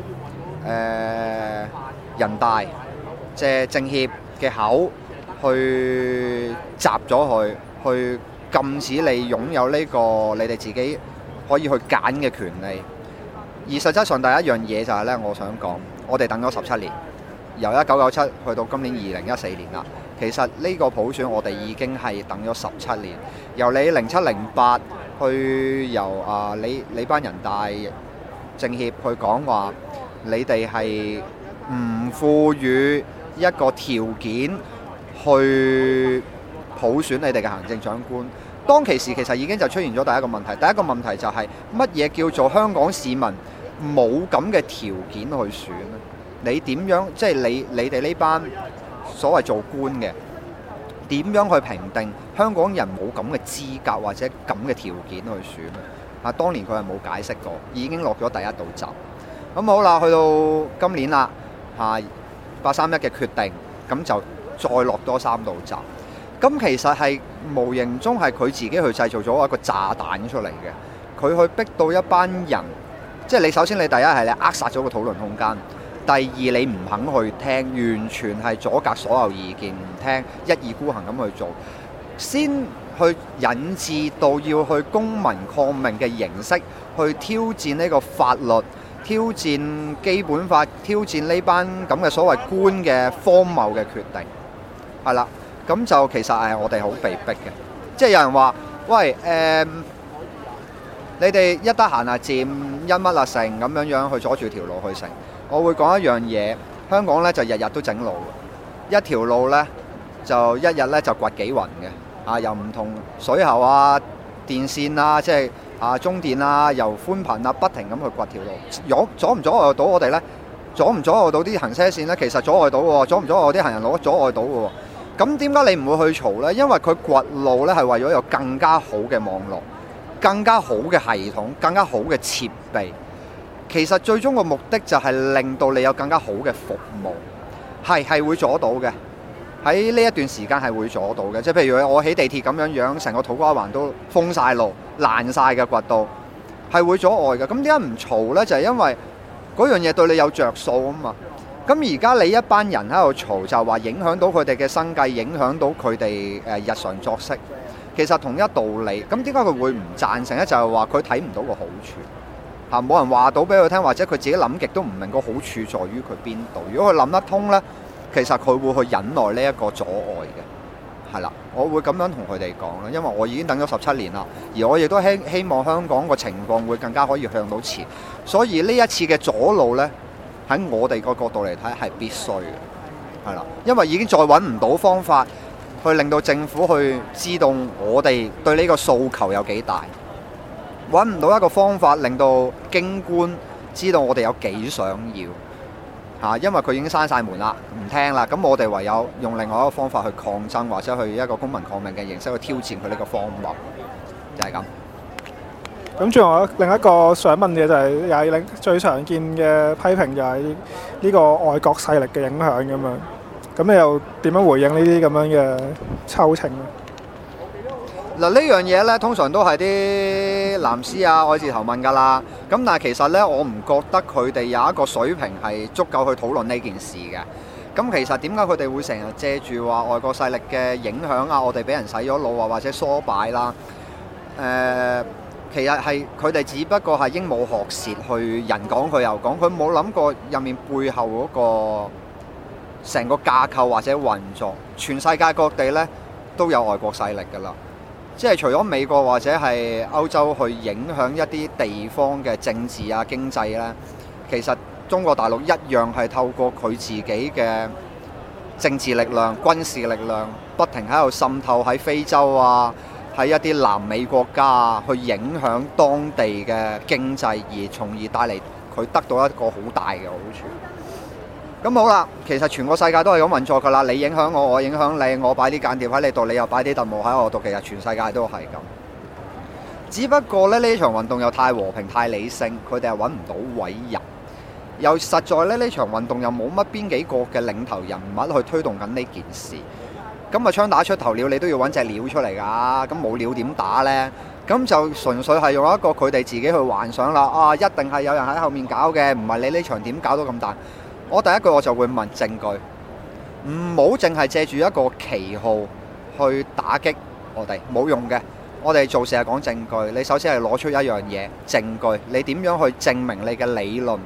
S2: 人大、借政協嘅口去閘咗佢，去禁止你擁有呢個你哋自己可以去揀嘅權利。而實際上第一樣嘢就係呢，我想講，我哋等咗17年，由1997去到今年2014年啦。其實呢個普選我哋已經係等咗17年，由你07、08去由你班人大政協去講話，你哋係唔賦予一個條件去普選你哋嘅行政長官。當其時其實已經就出現咗第一個問題，第一個問題就係乜嘢叫做香港市民冇咁嘅條件去選呢？你點樣即係你哋呢班所謂做官嘅點樣去評定香港人冇咁嘅資格或者咁嘅條件去選呢？當年佢係冇解釋過，已經落咗第一道閘。咁好啦，去到今年啦，831嘅決定，咁就再落多3道閘。咁其實係無形中係佢自己去製造咗一個炸彈出嚟嘅，佢去逼到一班人，即係你首先你第一係你扼殺咗個討論空間，第二你唔肯去聽，完全係阻隔所有意見，唔聽，一意孤行咁去做，先去引致到要去公民抗命嘅形式去挑戰呢個法律，挑戰基本法，挑戰呢班咁嘅所謂官嘅荒謬嘅決定，係啦。咁就其實係我哋好被逼嘅，即係有人話：喂，你哋一得閒啊佔一乜啊成咁樣去阻住條路去成。我會講一樣嘢，香港呢就日日都整路，一條路呢就一日呢就掘幾雲嘅，由唔同水喉啊、電線啊，即係中電啊、由寬頻啊，不停咁去掘條路，阻唔阻礙到我哋呢？阻唔阻礙到啲行車線呢？其實阻礙到喎，阻唔阻礙啲行人路？阻礙到喎。咁點解你唔會去嘈呢？因為佢掘路呢係為咗有更加好嘅網絡、更加好嘅系統、更加好嘅設備。其實最終個目的就係令到你有更加好嘅服務，係會阻到嘅。喺呢一段時間係會阻到嘅，即係譬如我起地鐵咁樣，成個土瓜灣都封晒路、爛晒嘅掘到，係會阻礙嘅。咁點解唔嘈呢？就係因為嗰樣嘢對你有着數啊嘛。咁而家你一班人喺度嘈，就話影響到佢哋嘅生計，影響到佢哋日常作息。其實同一道理，咁點解佢會唔贊成呢？就係話佢睇唔到個好處，冇人話到俾佢聽，或者佢自己諗極都唔明個好處在於佢邊度。如果佢諗得通呢，其實佢會去忍耐呢一個阻礙嘅，係啦。我會咁樣同佢哋講啦，因為我已經等咗17年啦，而我亦都希望香港個情況會更加可以向到前。所以呢一次嘅阻路呢，喺我哋個角度嚟睇係必須嘅，係啦，因為已經再揾唔到方法去令到政府去知道我哋對呢個訴求有幾大，揾唔到一個方法令到京官知道我哋有幾想要因為佢已經閂晒門啦，唔聽啦，咁我哋唯有用另外一個方法去抗爭，或者去一個公民抗命嘅形式去挑戰佢呢個荒謬，就係咁。
S1: 咁仲有另一個想問嘅就係，又係最常見嘅批評就係呢個外國勢力嘅影響咁樣。咁你又點樣回應呢啲咁樣嘅抽情咧？
S2: 嗱，呢樣嘢呢，通常都係啲藍絲啊、愛字頭問㗎啦。咁但係其實呢，我唔覺得佢哋有一個水平係足夠去討論呢件事嘅。咁其實點解佢哋會成日借住話外國勢力嘅影響啊，我哋俾人洗咗腦啊，或者唆擺啦？其實係佢哋只不過係鸚鵡學舌，去人講佢又講，佢冇諗過入面背後嗰個成個架構或者運作。全世界各地呢都有外國勢力㗎啦。即係除咗美國或者係歐洲去影響一啲地方嘅政治啊、經濟咧，其實中國大陸一樣係透過佢自己嘅政治力量、軍事力量，不停喺度滲透喺非洲啊、喺一啲南美國家啊，去影響當地嘅經濟，而從而帶嚟佢得到一個好大嘅好處。咁好啦，其實全個世界都係咁運作㗎啦。你影響我，我影響你，我擺啲間諜喺你度，你又擺啲特務喺我度。其實全世界都係咁。只不過咧，呢場運動又太和平、太理性，佢哋係揾唔到位入。又實在咧，呢場運動又冇乜邊幾個嘅領頭人物去推動緊呢件事。咁啊，槍打出頭鳥，你都要揾隻鳥出嚟㗎。咁冇鳥點打呢？咁就純粹係用一個佢哋自己去幻想啦。啊，一定係有人喺後面搞嘅，唔係你呢場點搞到咁大？我第一句我就會問證據，唔好淨係借住一個旗號去打擊我哋，冇用嘅。我哋做事係講證據，你首先係攞出一樣嘢證據，你點樣去證明你嘅理論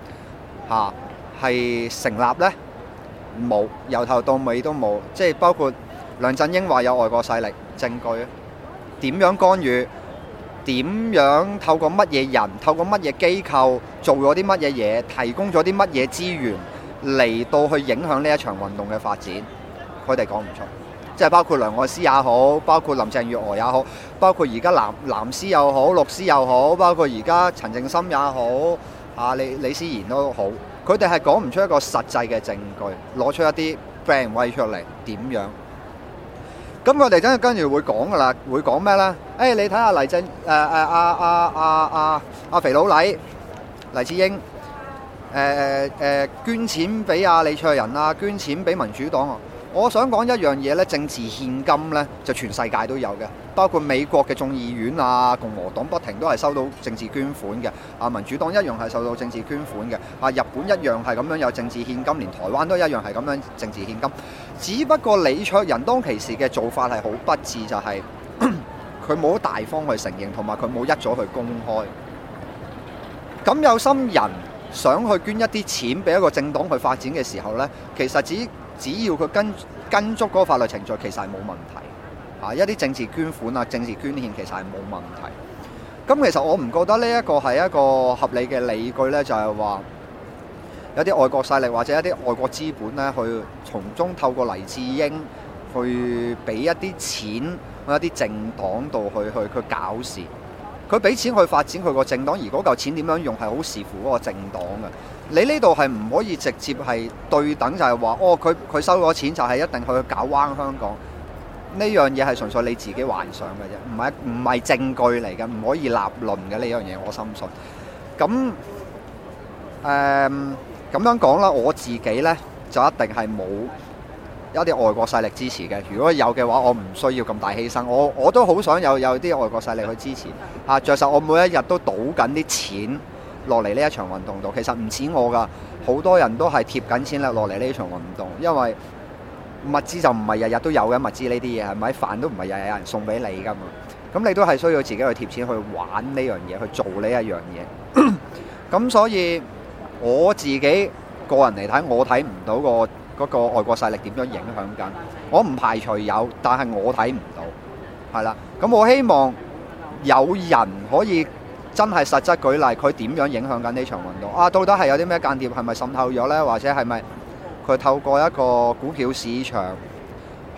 S2: 係成立呢？冇，由頭到尾都冇，即係包括梁振英話有外國勢力，證據點樣干預？點樣透過乜嘢人、透過乜嘢機構做咗啲乜嘢嘢，提供咗啲乜嘢資源嚟到去影響呢一場運動嘅發展？佢哋講唔出，即係包括梁愛詩也好，包括林鄭月娥也好，包括而家藍絲又好、綠絲又好，包括而家陳淨心也好，李思賢都好，佢哋係講唔出一個實際嘅證據，攞出一啲 brand 威出嚟點樣？咁我哋真係跟住會講噶啦，會講咩呢？你睇下黎振肥佬黎智英捐錢俾李卓人啊，捐錢俾民主黨啊。我想講一樣嘢呢，政治獻金呢，就全世界都有嘅，包括美國嘅眾議院啊，共和黨不停都係收到政治捐款嘅，民主黨一樣係收到政治捐款嘅，日本一樣係咁樣有政治獻金，連台灣都一樣係咁樣政治獻金。只不過李卓人當其時嘅做法係好不智，就係佢冇大方去承認，同埋佢冇一早去公開。咁有心人想去捐一啲錢俾一個政黨去發展嘅時候呢，其實只要佢跟足嗰個法律程序，其實係冇問題。一啲政治捐款啊、政治捐獻其實係冇問題。咁其實我唔覺得呢一個係一個合理嘅理據呢，就係話有啲外國勢力或者一啲外國資本呢，去從中透過黎智英去俾一啲錢一啲政黨度去搞事。佢俾錢去發展佢個政黨，而嗰嚿錢點樣用係好視乎嗰個政黨嘅。你呢度係唔可以直接係對等，就係話佢收咗錢就係一定去搞彎香港。呢樣嘢係純粹你自己幻想嘅啫，唔係證據嚟嘅，唔可以立論嘅呢樣嘢，我深信。咁咁樣講啦，我自己呢，就一定係冇一啲外國勢力支持嘅。如果有嘅話，我唔需要咁大犧牲。我都好想有啲外國勢力去支持。着實我每一日都賭緊啲錢落嚟呢一場運動度。其實唔止我㗎，好多人都係貼緊錢落嚟呢場運動，因為物資就唔係日日都有嘅，物資呢啲嘢係咪？飯都唔係日日有人送俾你㗎嘛。咁你都係需要自己去貼錢去玩呢樣嘢，去做呢一樣嘢。咁所以我自己個人嚟睇，我睇唔到嗰個外國勢力點樣影響緊。我唔排除有，但係我睇唔到。係啦，咁我希望有人可以真係實質舉例，佢點樣影響緊呢場運動啊？到底係有啲咩間諜係咪滲透咗呢？或者係咪佢透過一個股票市場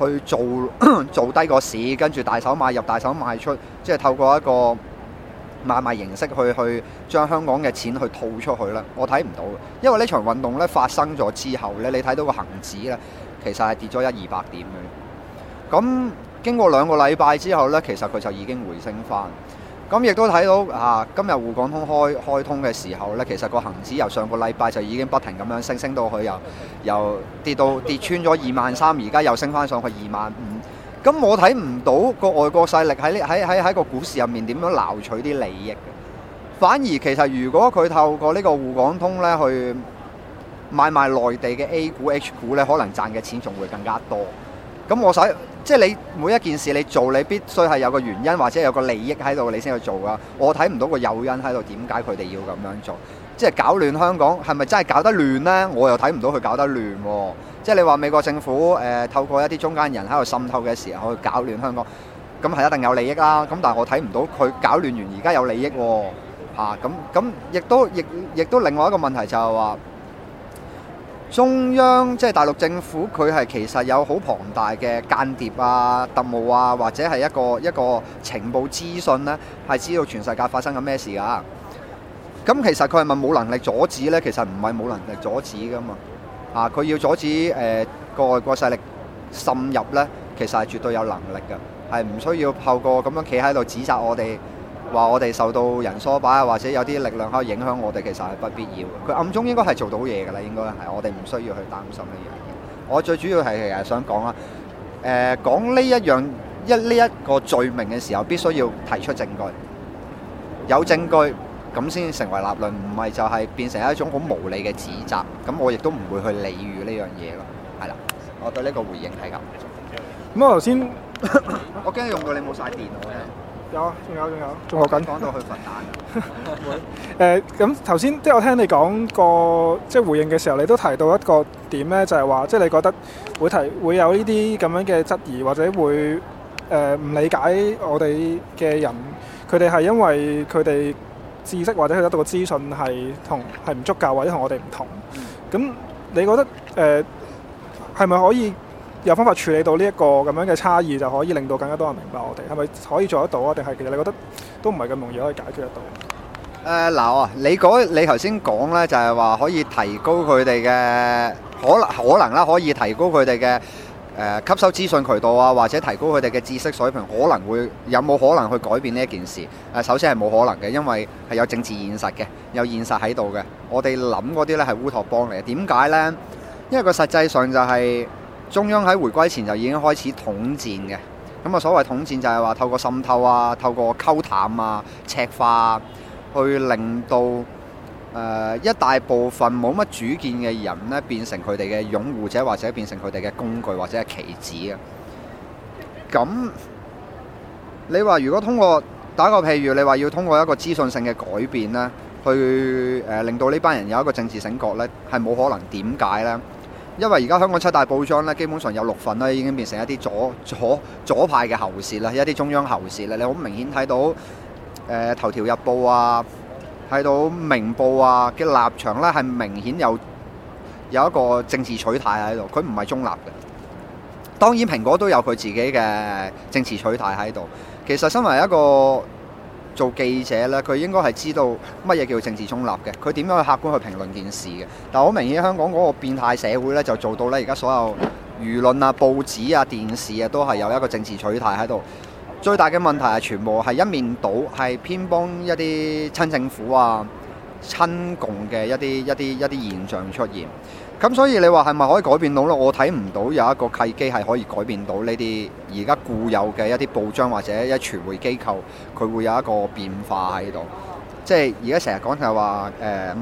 S2: 去做低個市，跟住大手買入大手賣出，即係透過一個買賣形式去將香港嘅錢去套出去咧，我睇唔到嘅。因為呢場運動咧發生咗之後咧，你睇到個恒指咧其實係跌咗100-200點嘅。咁經過2個禮拜之後咧，其實佢就已經回升翻。咁亦都睇到今日滬港通開通嘅時候咧，其實個恒指由上個禮拜就已經不停咁樣升到去又跌穿咗23,000，而家又升翻上去25,000。咁我睇唔到個外國勢力喺個股市入面點樣撈取啲利益嘅，反而其實如果佢透過呢個滬港通咧去買賣內地嘅 A 股 H 股咧，可能賺嘅錢仲會更加多。咁即係你每一件事你做，你必須係有個原因或者有個利益喺度，你先去做噶。我睇唔到個誘因喺度，點解佢哋要咁樣做？即係搞亂香港，係咪真係搞得亂呢？我又睇唔到佢搞得亂喎。即係你話美國政府透過一啲中間人喺度滲透嘅時候去搞亂香港，咁係一定有利益啦。咁但係我睇唔到佢搞亂完而家有利益喎。咁亦都另外一個問題就係話，中央即係大陸政府，佢係其實有好龐大嘅間諜啊、特務啊，或者係一個情報資訊呢，係知道全世界發生緊咩事㗎。咁其實佢係咪冇能力阻止呢？其實唔係冇能力阻止㗎嘛。佢要阻止個外國勢力滲入呢，其實係絕對有能力嘅，係唔需要透過咁樣企喺度指責我哋，話我哋受到人唆擺啊，或者有啲力量可以影響我哋，其實係不必要。佢暗中應該係做到嘢㗎啦，應該係我哋唔需要去擔心呢樣嘢。我最主要係想講啦，講呢一個罪名嘅時候，必須要提出證據，有證據咁先成為立論，唔係就係變成一種好無理嘅指責。咁我亦都唔會去理喻呢樣嘢咯。係啦，我對呢個回應係咁。
S1: 咁我頭先
S2: 我驚用到你冇晒電腦咧。
S1: 有啊，仲學緊。
S2: 講到去佛誕。
S1: 咁頭先即係我聽你講個即係回應嘅時候，你都提到一個點咧，就係話即係你覺得會有呢啲咁樣嘅質疑，或者會唔理解我哋嘅人，佢哋係因為佢哋知識或者佢得到嘅資訊係唔足夠，或者同我哋唔同。咁你覺得係咪可以有方法處理到呢一個咁樣嘅差異，就可以令到更加多人明白我哋？係咪可以做得到啊？定係其實你覺得都唔係咁容易可以解決得到？
S2: 你頭先講呢，就係話可以提高佢哋嘅可能啦，可以提高佢哋嘅吸收資訊渠道啊，或者提高佢哋嘅知識水平，有冇可能去改變呢一件事？首先係冇可能嘅，因為係有政治現實嘅，有現實喺度嘅。我哋諗嗰啲呢係烏托邦嚟嘅。點解呢？因為個實際上就係中央喺回歸前就已經開始統戰嘅。咁所謂統戰就係話透過滲透啊，透過溝淡啊、赤化去令到一大部分冇乜主見嘅人呢，變成佢哋嘅擁護者，或者變成佢哋嘅工具或者係棋子啊。咁你話如果通過打個譬如，你話要通過一個資訊性嘅改變呢，去令到呢班人有一個政治醒覺呢，係冇可能。點解呢？因為而家香港7大報章呢，基本上有6份呢已經變成一啲左派嘅喉舌啦，一啲中央喉舌啦。你好明顯睇到頭條日報啊，睇到明報啊嘅立場呢，係明顯有一個政治取態喺度，佢唔係中立嘅。當然蘋果都有佢自己嘅政治取態喺度。其實身為一個做記者呢，佢應該係知道乜嘢叫政治中立嘅，佢點樣去客觀去評論件事嘅。但係好明顯香港嗰個變態社會呢，就做到呢，而家所有輿論啊、報紙啊、電視啊，都係有一個政治取態喺度。最大嘅問題係全部係一面倒，係偏幫一啲親政府啊、親共嘅一啲現象出現。咁所以你話係咪可以改變到呢？我睇唔到有一個契機係可以改變到呢啲而家固有嘅一啲報章或者一傳媒機構，佢會有一個變化喺度。即係而家成日講就係話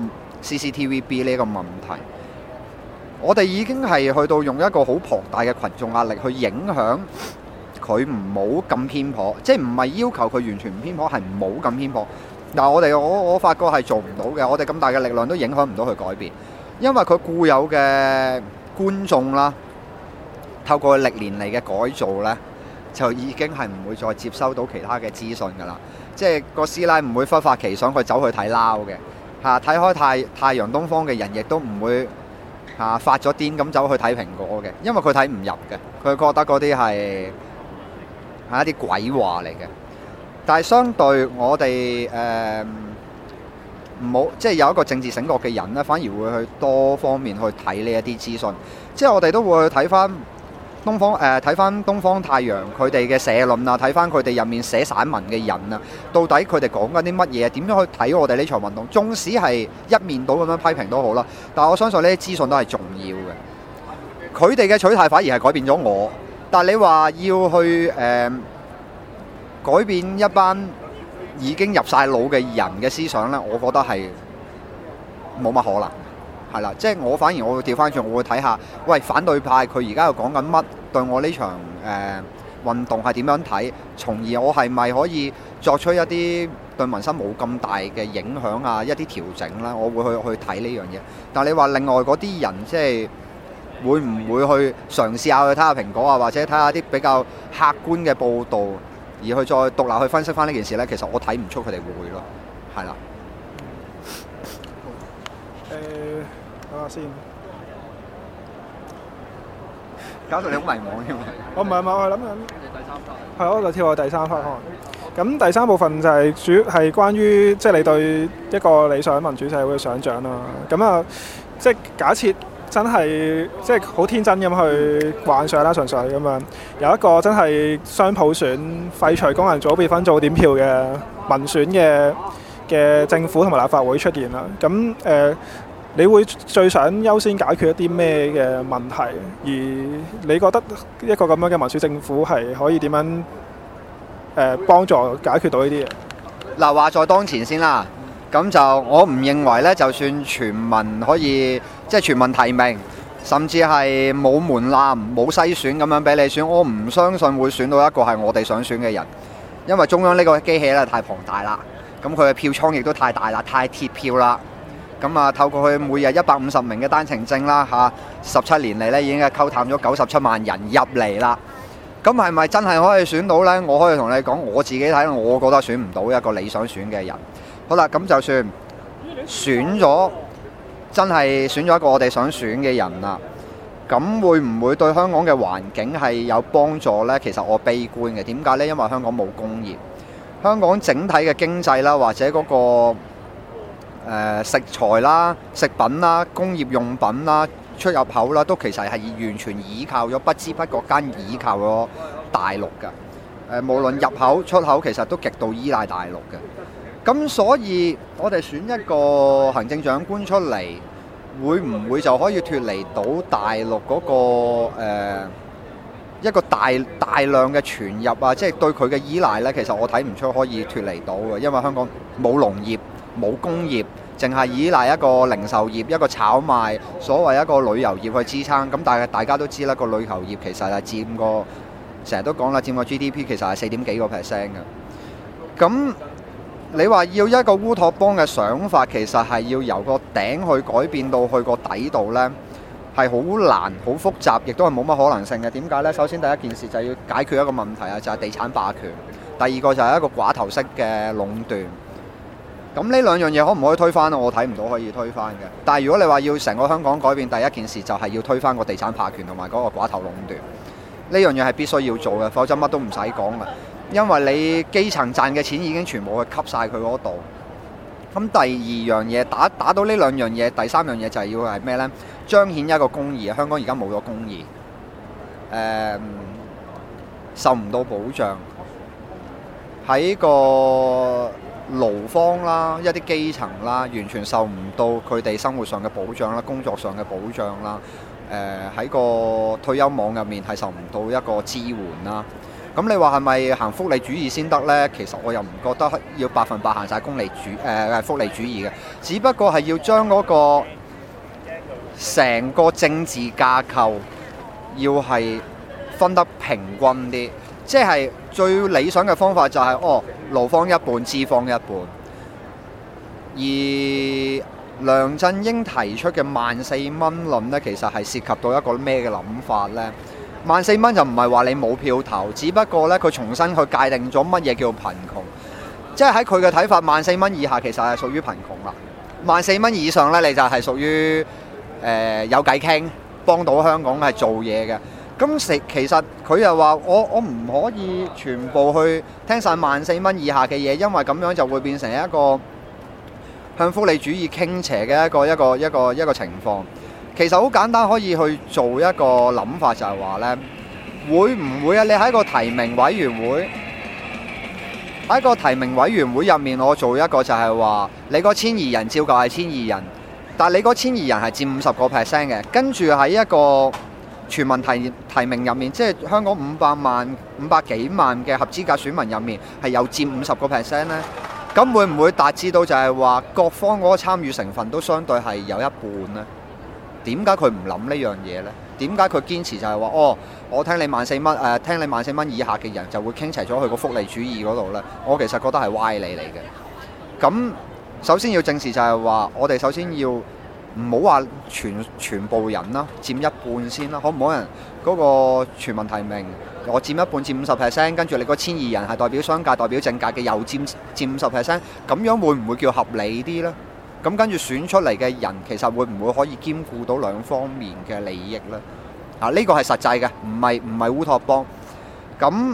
S2: CCTVB 呢個問題，我哋已經係去到用一個好龐大嘅群眾壓力去影響佢唔好咁偏頗，即係唔係要求佢完全唔偏頗，係唔好咁偏頗。但係我發覺係做唔到嘅，我哋咁大嘅力量都影響唔到佢改變。因為佢固有嘅觀眾啦，透過歷年嚟嘅改造呢，就已經係唔會再接收到其他嘅資訊㗎啦。即係個師奶唔會忽發奇想去走去睇撈嘅嚇，睇開太陽東方嘅人亦都唔會發咗癲咁走去睇蘋果嘅，因為佢睇唔入嘅，佢覺得嗰啲係一啲鬼話嚟嘅。但係相對我哋唔好，即係有一個政治醒覺嘅人呢，反而會去多方面去睇呢一啲資訊。即係我哋都會去睇翻東方太陽佢哋嘅社論啊，睇翻佢哋入面寫散文嘅人啊，到底佢哋講緊啲乜嘢？點樣去睇我哋呢場運動？縱使係一面倒咁樣批評都好啦，但係我相信呢啲資訊都係重要嘅。佢哋嘅取態反而係改變咗我，但係你話要去改變一班已經入晒腦嘅人嘅思想呢，我覺得係冇乜可能。係啦，即係我反而我會調翻轉，我會睇下，喂，反對派佢而家又講緊乜？對我呢場運動係點樣睇？從而我係咪可以作出一啲對民生冇咁大嘅影響啊？一啲調整啦，我會去睇呢樣嘢。但係你話另外嗰啲人，即係會唔會去嘗試下去睇下蘋果啊，或者睇下啲比較客觀嘅報導，而去再獨立去分析翻呢件事呢？其實我睇唔出佢哋會咯，係啦。
S1: 等下先，
S2: 搞到你好迷茫添。
S1: 我唔係，我係諗緊
S3: 第三 part
S1: 係我就跳去第三 part 可能。咁第三部分就係主要係關於即係你對一個理想民主社會嘅想像啦。咁啊，即係假設真係即係好天真咁去幻想啦，純粹咁樣有一個真係雙普選廢除功能組別分組點票嘅民選嘅政府同埋立法會出現啦。咁你會最想優先解決一啲咩嘅問題？而你覺得一個咁樣嘅民主政府係可以點樣幫助解決到呢啲嘢？
S2: 嗱，話在當前先啦。咁就我唔認為呢，就算全民可以即係全民提名，甚至係冇門檻、冇篩選咁樣俾你選，我唔相信會選到一個係我哋想選嘅人，因為中央呢個機器咧太龐大啦，咁佢嘅票倉亦都太大啦，太鐵票啦。咁啊，透過佢每日150名嘅單程證啦，17年嚟呢已經係溝淡咗97萬人入嚟啦。咁係咪真係可以選到呢？我可以同你講，我自己睇，我覺得選唔到一個理想選嘅人。好啦，咁就算選咗，真係選咗一個我哋想選嘅人啦，咁會唔會對香港嘅環境係有幫助呢？其實我悲觀嘅。點解呢？因為香港冇工業，香港整體嘅經濟啦，或者嗰個食材啦、食品啦、工業用品啦、出入口啦，都其實係完全依靠咗，不知不覺間依靠咗大陸嘅。無論入口、出口，其實都極度依賴大陸嘅。咁所以，我哋選一個行政長官出嚟，會唔會就可以脫離到大陸嗰個一個大量嘅傳入啊？即係對佢嘅依賴呢，其實我睇唔出可以脫離到嘅，因為香港冇農業、冇工業，淨係依賴一個零售業、一個炒賣，所謂一個旅遊業去支撐。咁但係大家都知啦，個旅遊業其實係佔個成日都講啦，佔個 GDP 其實係4點幾個%嘅。咁你話要一個烏托邦嘅想法，其實係要由個頂去改變到去個底度呢，係好難、好複雜，亦都係冇乜可能性嘅。點解呢？首先第一件事就係要解決一個問題啊，就係地產霸權。第二個就係一個寡頭式嘅壟斷。咁呢兩樣嘢可唔可以推翻？我睇唔到可以推翻嘅。但係如果你話要成個香港改變，第一件事就係要推翻個地產霸權同埋嗰個寡頭壟斷。呢樣嘢係必須要做嘅，否則乜都唔使講啦。因為你基層賺嘅錢已經全部去吸晒佢嗰度。咁第二樣嘢打到呢兩樣嘢，第三樣嘢就係要係咩呢？彰顯一個公義。香港而家冇咗公義，受唔到保障。喺個勞方啦，一啲基層啦，完全受唔到佢哋生活上嘅保障啦，工作上嘅保障啦。喺個退休網入面係受唔到一個支援啦。咁你話係咪行福利主義先得呢？其實我又唔覺得要100%行晒福利主義嘅，只不過係要將嗰個成個政治架構要係分得平均啲，即係最理想嘅方法就係勞方一半，資方一半。而梁振英提出嘅14蚊論呢，其實係涉及到一個咩嘅諗法呢？14蚊就唔係話你冇票投，只不過呢，佢重新去界定咗乜嘢叫貧窮，即係喺佢嘅睇法，14蚊以下其實係屬於貧窮啦，14蚊以上呢，你就係屬於有計傾，幫到香港係做嘢嘅。咁其實佢又話我唔可以全部去聽晒14,000蚊以下嘅嘢，因為咁樣就會變成一個向福利主義傾斜嘅一個情況。其實好簡單，可以去做一個諗法，就係話呢，會唔會啊？你喺個提名委員會入面，我做一個就係話，你個1,200人照舊係1,200人，但係你嗰1,200人係佔50% 嘅，跟住喺一個全民提名入面，即係香港500幾萬嘅合資格選民入面，係有佔50% 呢？咁會唔會達至到就係話各方嗰個參與成分都相對係有一半呢？點解佢唔諗呢樣嘢呢？點解佢堅持就係話我聽你14,000蚊聽你14,000蚊以下嘅人就會傾斜咗去個福利主義嗰度呢？我其實覺得係歪理嚟嘅。咁首先要正視就係話，我哋首先要唔好話全部人啦，佔一半先啦，可唔可能嗰個全民提名我佔一半佔50%，跟住你嗰1,200人係代表商界代表政界嘅又佔50%，咁樣會唔會叫合理啲呢？咁跟住選出嚟嘅人，其實會唔會可以兼顧到兩方面嘅利益呢？呢個係實際嘅，唔係烏托邦。咁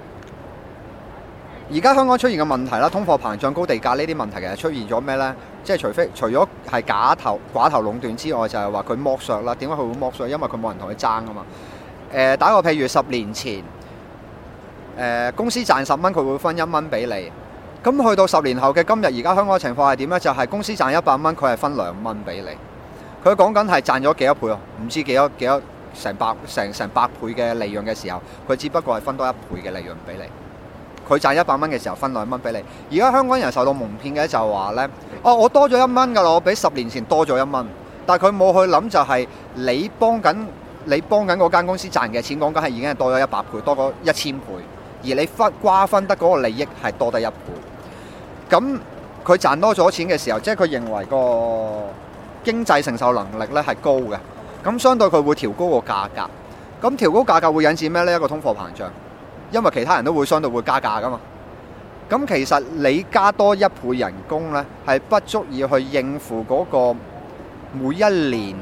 S2: 而家香港出現嘅問題啦，通貨膨脹、高地價呢啲問題其實出現咗咩呢？即係除咗係寡頭壟斷之外，就係話佢剝削啦。點解佢會剝削？因為佢冇人同佢爭啊嘛。打個譬如10年前，公司賺10蚊，佢會分1蚊俾你。咁去到10年後嘅今日，而家香港嘅情況係點呢？就係公司賺100蚊，佢係分2蚊俾你。佢講緊係賺咗幾多倍啊？唔知幾多成百倍嘅利潤嘅時候，佢只不過係分多1倍嘅利潤俾你。佢賺100蚊嘅時候分2蚊俾你。而家香港人受到蒙騙嘅就話呢：我多咗1蚊㗎啦，我比10年前多咗1蚊。但係佢冇去諗就係你幫緊嗰間公司賺嘅錢，講緊係已經係多咗100倍，多咗1000倍，而你瓜分得嗰個利益係多得1倍。咁佢賺多咗錢嘅時候，即係佢認為個經濟承受能力咧係高嘅，咁相對佢會調高個價格。咁調高價格會引致咩呢？一個通貨膨脹，因為其他人都會相對會加價噶嘛。咁其實你加多1倍人工呢，係不足以去應付嗰個每一年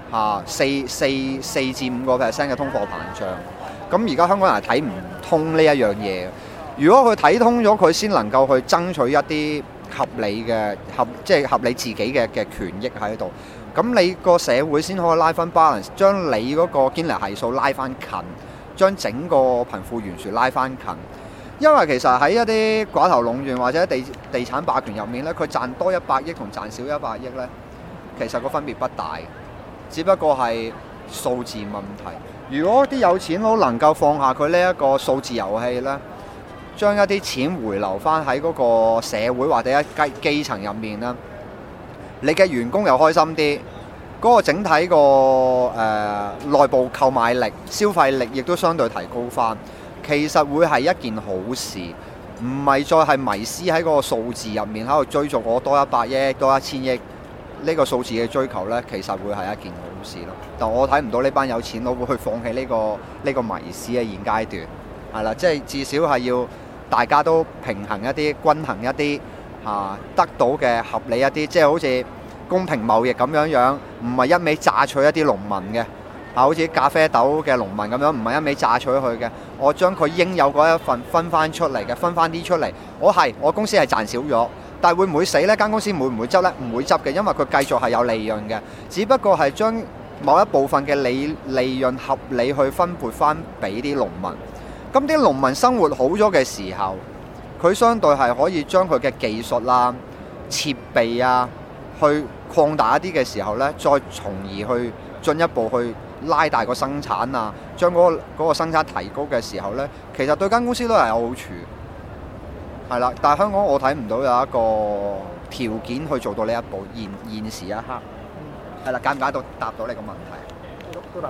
S2: 4至5%嘅通貨膨脹。咁而家香港人係睇唔通呢一樣嘢。如果佢睇通咗，佢先能夠去爭取一啲合理嘅即係合理自己嘅權益喺度。咁你個社會先可以拉翻 balance， 將你嗰個堅尼係數拉翻近，將整個貧富懸殊拉翻近。因為其實喺一啲寡頭壟斷或者地產霸權入面咧，佢賺多100億同賺少100億咧，其實個分別不大，只不過係數字問題。如果啲有錢佬能夠放下佢呢一個數字遊戲咧，將一啲錢回流翻喺嗰個社會或者一基層入面啦，你嘅員工又開心啲，嗰個整體個內部購買力、消費力亦都相對提高翻，其實會係一件好事，唔係再係迷思喺嗰個數字入面喺度追逐我多100億、多1000億呢個數字嘅追求呢，其實會係一件好事咯。但我睇唔到呢班有錢佬會去放棄呢個迷思嘅現階段，係啦，即係至少係要大家都平衡一啲、均衡一啲得到嘅合理一啲，即係好似公平貿易咁樣，唔係一味榨取一啲農民嘅，好似咖啡豆嘅農民咁樣，唔係一味榨取佢嘅，我將佢應有嗰一份分翻出嚟嘅，分翻啲出嚟。我公司係賺少咗，但係會唔會死呢？間公司會唔會執呢？唔會執嘅，因為佢繼續係有利潤嘅，只不過係將某一部分嘅利潤合理去分配翻俾啲農民。咁啲農民生活好咗嘅時候，佢相對係可以將佢嘅技術啊、設備啊，去擴大一啲嘅時候呢，再從而去進一步去拉大個生產啊，將嗰個生產提高嘅時候呢，其實對間公司都係有好處。係啦，但係香港我睇唔到有一個條件去做到呢一步，現時一刻。係啦，解唔解到答到你個問題？
S1: 都答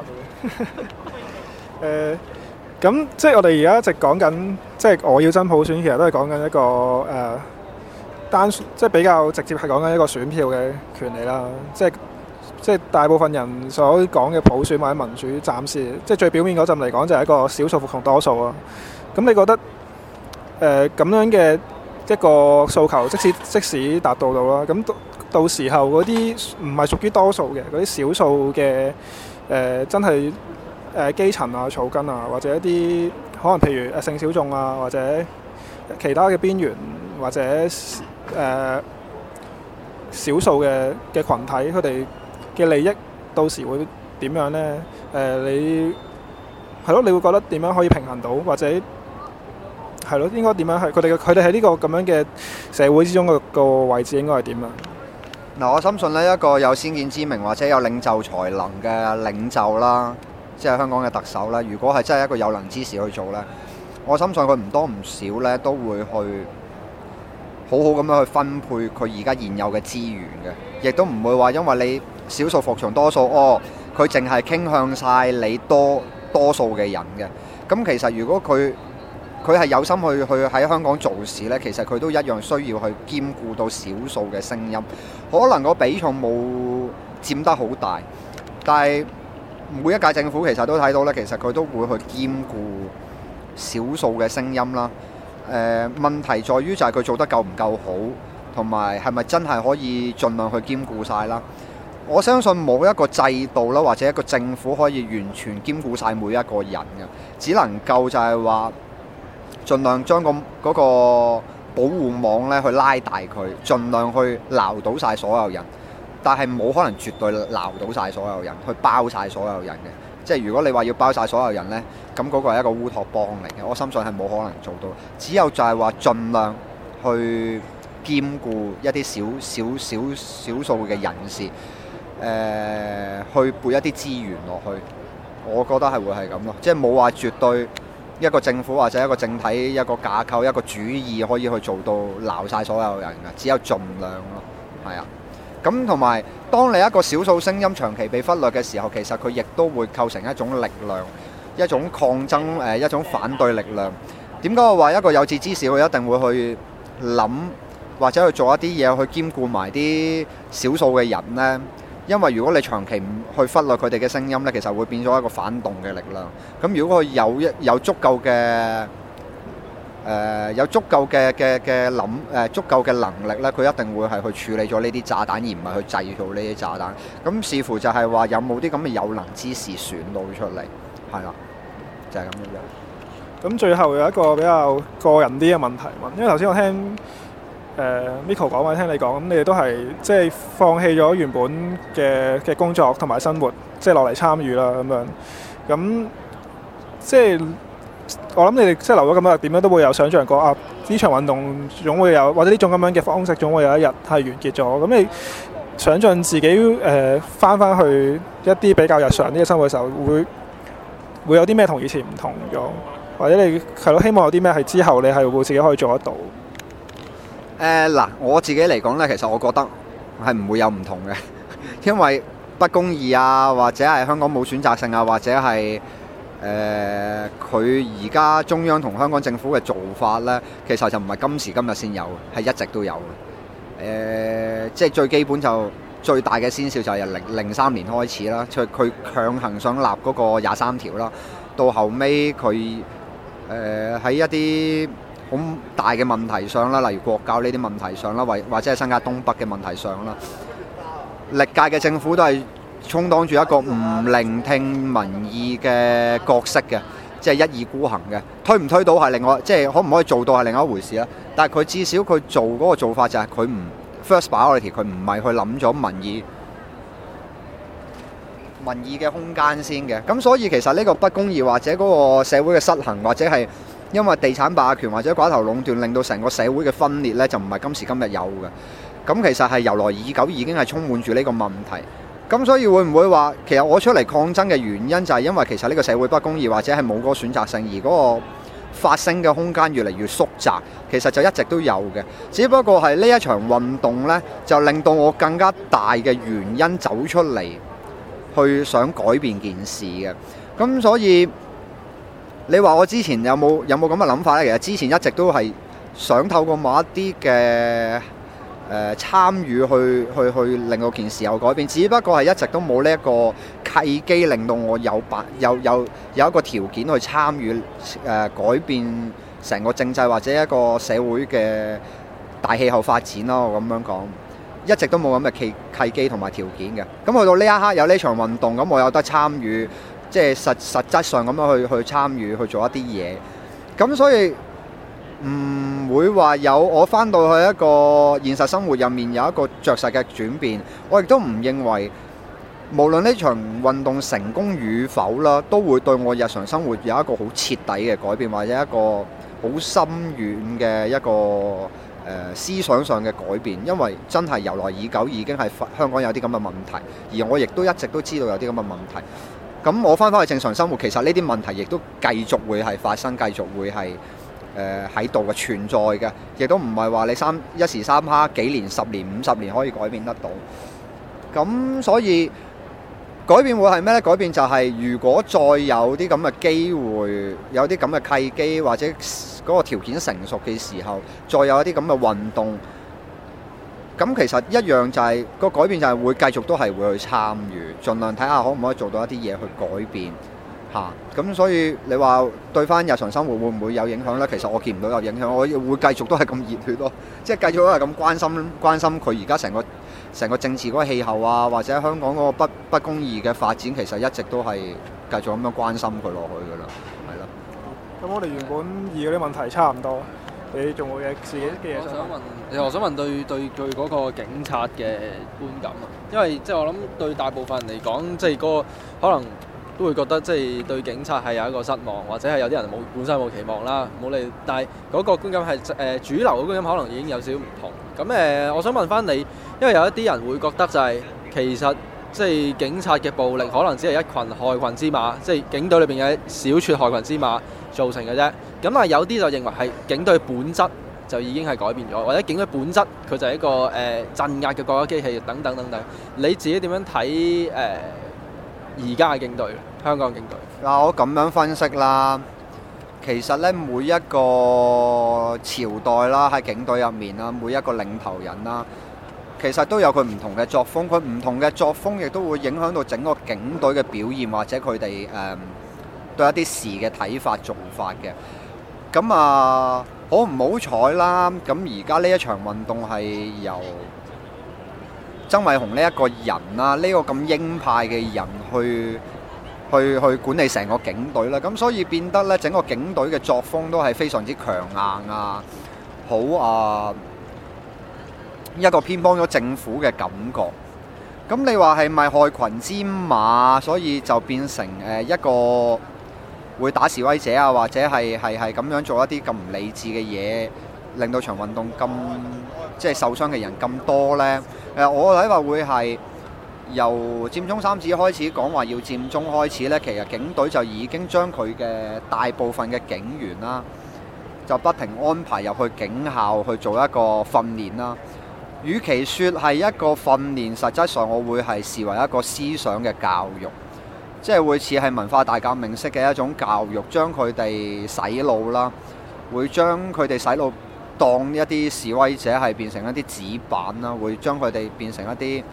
S1: 到。咁即係我哋而家一直講緊，即係我要真普選，其實都係講緊一個即係比較直接係講緊一個選票嘅權利啦。即係大部分人所講嘅普選或者民主，暫時即係最表面嗰陣嚟講，就係一個少數服從多數啊。咁你覺得咁樣嘅一個訴求，即使達到啦，咁到時候嗰啲唔係屬於多數嘅嗰啲少數嘅真係基層啊、草根啊，或者一啲可能譬如性小眾啊，或者其他嘅邊緣或者少數嘅群體，佢哋嘅利益到時會點樣呢？你係咯，你會覺得點樣可以平衡到，或者係咯，應該點樣係佢哋喺呢個咁樣嘅社會之中個位置應該係點啊？
S2: 嗱，我深信呢一個有先見之明或者有領袖才能嘅領袖啦，即係香港嘅特首啦。如果係真係一個有能之士去做呢，我深信佢唔多唔少呢都會去好好咁樣去分配佢而家現有嘅資源嘅，亦都唔會話因為你少數服從多數，佢淨係傾向晒你多數嘅人嘅。咁其實如果佢係有心去喺香港做事呢，其實佢都一樣需要去兼顧到少數嘅聲音。可能個比重冇佔得好大，但係每一屆政府其實都睇到呢，其實佢都會去兼顧少數嘅聲音啦。問題在於就係佢做得夠唔夠好，同埋係咪真係可以盡量去兼顧晒啦？我相信冇一個制度啦，或者一個政府可以完全兼顧晒每一個人嘅，只能夠就係話盡量將嗰個保護網咧去拉大佢，盡量去撈到晒所有人，但係冇可能絕對撈到晒所有人，去包晒所有人嘅。即係如果你話要包晒所有人呢，咁嗰個係一個烏托邦嚟嘅，我深信係冇可能做到。只有就係話盡量去兼顧一啲少數嘅人士，去撥一啲資源落去，我覺得係會係咁咯。即係冇話絕對一個政府或者一個政體、一個架構、一個主義可以去做到撈晒所有人嘅，只有盡量咯，係啊。咁同埋，當你一個少數聲音長期被忽略嘅時候，其實佢亦都會構成一種力量、一種抗爭、一種反對力量。點解我話一個有志之士，佢一定會去諗或者去做一啲嘢去兼顧埋啲少數嘅人呢？因為如果你長期唔去忽略佢哋嘅聲音呢，其實會變咗一個反動嘅力量。咁如果佢有足夠嘅足夠嘅能力咧，佢一定會係去處理咗呢啲炸彈，而唔係去製造呢啲炸彈。咁視乎就係話有冇啲咁嘅有能之士選到出嚟，係啦，就係咁樣。咁
S1: 最後有一個比較個人啲嘅問題問，因為頭先我聽Miko 講或者聽你講，咁你哋都係即係放棄咗原本嘅工作同埋生活，即係落嚟參與啦咁樣。咁即係我諗你哋即係留咗咁多日，點樣都會有想像過啊！呢場運動總會有，或者呢種咁樣嘅方式總會有一日係完結咗。咁你想像自己翻去一啲比較日常啲嘅生活嘅時候，會有啲咩同以前唔同咗？或者你係咯，希望有啲咩係之後你係會自己可以做得到？
S2: 嗱，我自己嚟講呢，其實我覺得係唔會有唔同嘅，因為不公義啊，或者係香港冇選擇性啊，或者係佢而家中央同香港政府嘅做法呢，其實就唔係今時今日先有，係一直都有嘅。即係最基本就最大嘅先兆就係2003年開始啦，佢強行想立嗰個23條啦，到後尾佢喺一啲好大嘅問題上啦，例如國教呢啲問題上啦，或者係新界東北嘅問題上啦，歷屆嘅政府都係充當住一個唔聆聽民意嘅角色嘅，即係一意孤行嘅。推唔推到係另外，即係可唔可以做到係另外一回事啦。但係佢至少佢做嗰個做法就係佢唔 first priority， 佢唔係去諗咗民意嘅空間先嘅。咁所以其實呢個不公義或者嗰個社會嘅失衡，或者係因為地產霸權或者寡頭壟斷令到成個社會嘅分裂呢，就唔係今時今日有嘅。咁其實係由來已久，已經係充滿住呢個問題。咁所以會唔會話，其實我出嚟抗爭嘅原因就係因為其實呢個社會不公義或者係冇嗰個選擇性，而嗰個發聲嘅空間越嚟越縮窄，其實就一直都有嘅。只不過係呢一場運動呢，就令到我更加大嘅原因走出嚟，去想改變件事嘅。咁所以你話我之前有冇咁嘅諗法呢？其實之前一直都係想透過某一啲嘅參與去令到件事有改變，只不過係一直都冇呢一個契機，令到我有一個條件去參與改變成個政制或者一個社會嘅大氣候發展咯，我咁樣講，一直都冇咁嘅契機同埋條件嘅。咁去到呢一刻有呢場運動，咁我有得參與，即係實質上咁樣去參與去做一啲嘢。咁所以唔會話有我翻到去一個現實生活入面有一個着實嘅轉變。我亦都唔認為無論呢場運動成功與否啦，都會對我日常生活有一個好徹底嘅改變，或者一個好深遠嘅一個思想上嘅改變。因為真係由來已久，已經係香港有啲咁嘅問題，而我亦都一直都知道有啲咁嘅問題。咁我翻返去正常生活，其實呢啲問題亦都繼續會係發生，繼續會係喺度嘅存在嘅，亦都唔係話你一時三刻幾年、10年、50年可以改變得到。咁所以改變會係咩呢？改變就係如果再有啲咁嘅機會，有啲咁嘅契機，或者嗰個條件成熟嘅時候，再有一啲咁嘅運動，咁其實一樣就係個改變就係會繼續都係會去參與，盡量睇下可唔可以做到一啲嘢去改變嚇。咁所以你話對翻日常生活會唔會有影響呢？其實我見唔到有影響，我會繼續都係咁熱血咯，即係繼續都係咁關心佢而家成個政治嗰個氣候啊，或者香港嗰個不公義嘅發展，其實一直都係繼續咁樣關心佢落去㗎啦，係啦。
S1: 咁我哋原本議嗰啲問題差唔多，你仲有自己嘅嘢
S3: 我想問對嗰個警察嘅觀感啊，因為即係我諗對大部分人嚟講，即係嗰個可能都會覺得即係對警察係有一個失望，或者係有啲人本身冇期望啦，冇理。但係嗰個觀感係主流嘅觀感，可能已經有少少唔同。咁我想問翻你，因為有一啲人會覺得就係其實即係警察嘅暴力可能只係一群害群之馬，即係警隊裏邊嘅小撮害群之馬造成嘅啫。咁但係有啲就認為係警隊本質就已經係改變咗，或者警隊本質佢就係一個鎮壓嘅國家機器等等等等。你自己點樣睇而家嘅警隊，香港警隊？
S2: 嗱，我咁樣分析啦，其實咧每一個朝代啦，喺警隊入面啦，每一個領頭人啦，其實都有佢唔同嘅作風，佢唔同嘅作風亦都會影響到整個警隊嘅表現，或者佢哋對一啲事嘅睇法做法嘅。咁啊，好唔好彩啦？咁而家呢一場運動係由曾偉雄呢一個人啦，呢個咁鷹派嘅人去管理成個警隊啦，咁所以變得咧整個警隊嘅作風都係非常之強硬啊，好一個偏幫咗政府嘅感覺。咁你話係咪害群之馬，所以就變成一個會打示威者啊，或者係咁樣做一啲咁唔理智嘅嘢，令到場運動咁即係受傷嘅人咁多呢？我睇法會係由佔中三子開始講話要佔中開始呢，其實警隊就已經將佢嘅大部分嘅警員啦，就不停安排入去警校去做一個訓練啦。與其說係一個訓練，實際上我會係視為一個思想嘅教育，即係會似係文化大革命式嘅一種教育，將佢哋洗腦啦，會將佢哋洗腦當一啲示威者係變成一啲紙板啦，會將佢哋變成一啲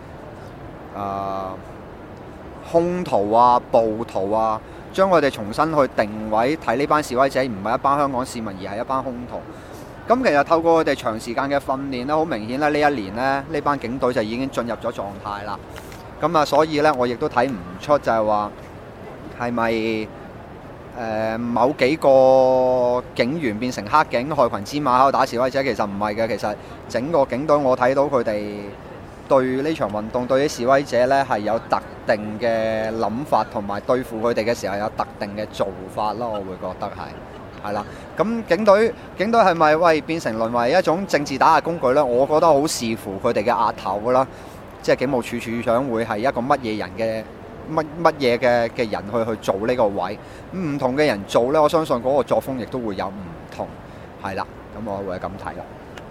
S2: 兇徒啊、暴徒啊，將佢哋重新去定位，睇呢班示威者唔係一班香港市民，而係一班兇徒。咁其實透過佢哋長時間嘅訓練咧，好明顯咧，呢一年咧，呢班警隊就已經進入咗狀態啦。咁所以咧，我亦都睇唔出就係話係咪某幾個警員變成黑警害群之馬喺度打示威者，其實唔係嘅。其實整個警隊我睇到佢哋對呢場運動、對啲示威者咧係有特定嘅諗法，同埋對付佢哋嘅時候有特定嘅做法咯。我會覺得係啦。咁警隊係咪變成淪為一種政治打壓工具呢？我覺得好視乎佢哋嘅額頭啦，即係警務處處長會係一個乜嘢人嘅乜嘢嘅人去做呢個位。唔同嘅人做呢，我相信嗰個作風亦都會有唔同，係啦。咁我會係咁睇啦。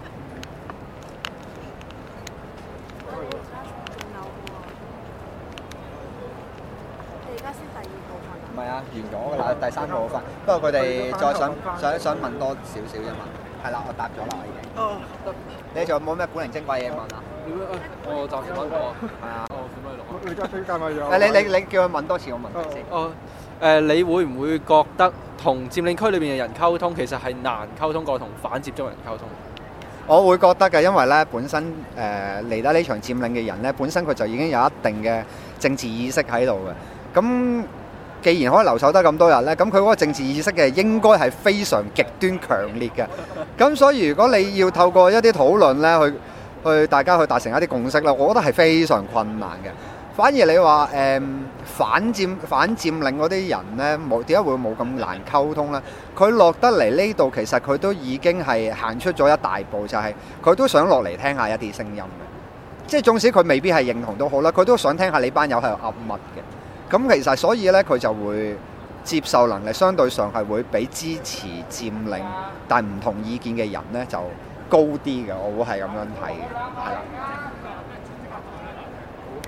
S2: 唔係啊，完咗㗎啦，第三部分。不過佢哋再想問多少少啫嘛。係啦，我答咗啦已經。哦，得。你仲有冇咩古靈精怪嘢問啊？
S3: 我暫時問過。係啊。
S1: 你而家推介咪有？
S2: 你叫佢問多次，我問佢先。
S3: 你會唔會覺得同佔領區裏邊嘅人溝通，其實係難溝通過同反佔中人溝通？
S2: 我會覺得嘅，因為咧本身嚟得呢場佔領嘅人咧，本身佢就已經有一定嘅政治意識喺度嘅。咁既然可以留守得咁多日咧，咁佢嗰個政治意識嘅應該係非常極端強烈嘅。咁所以如果你要透過一啲討論咧，去大家去達成一啲共識咧，我覺得係非常困難嘅。反而你話反佔領嗰啲人咧，點解會冇咁難溝通咧？佢落得嚟呢度，其實佢都已經係行出咗一大步，就係佢都想落嚟聽下一啲聲音嘅。即係縱使佢未必係認同都好啦，佢都想聽下你班友喺度噏乜嘅。咁其實所以咧，佢就會接受能力相對上係會比支持佔領但唔同意見嘅人咧就高啲嘅。我會係咁樣睇嘅，係啦。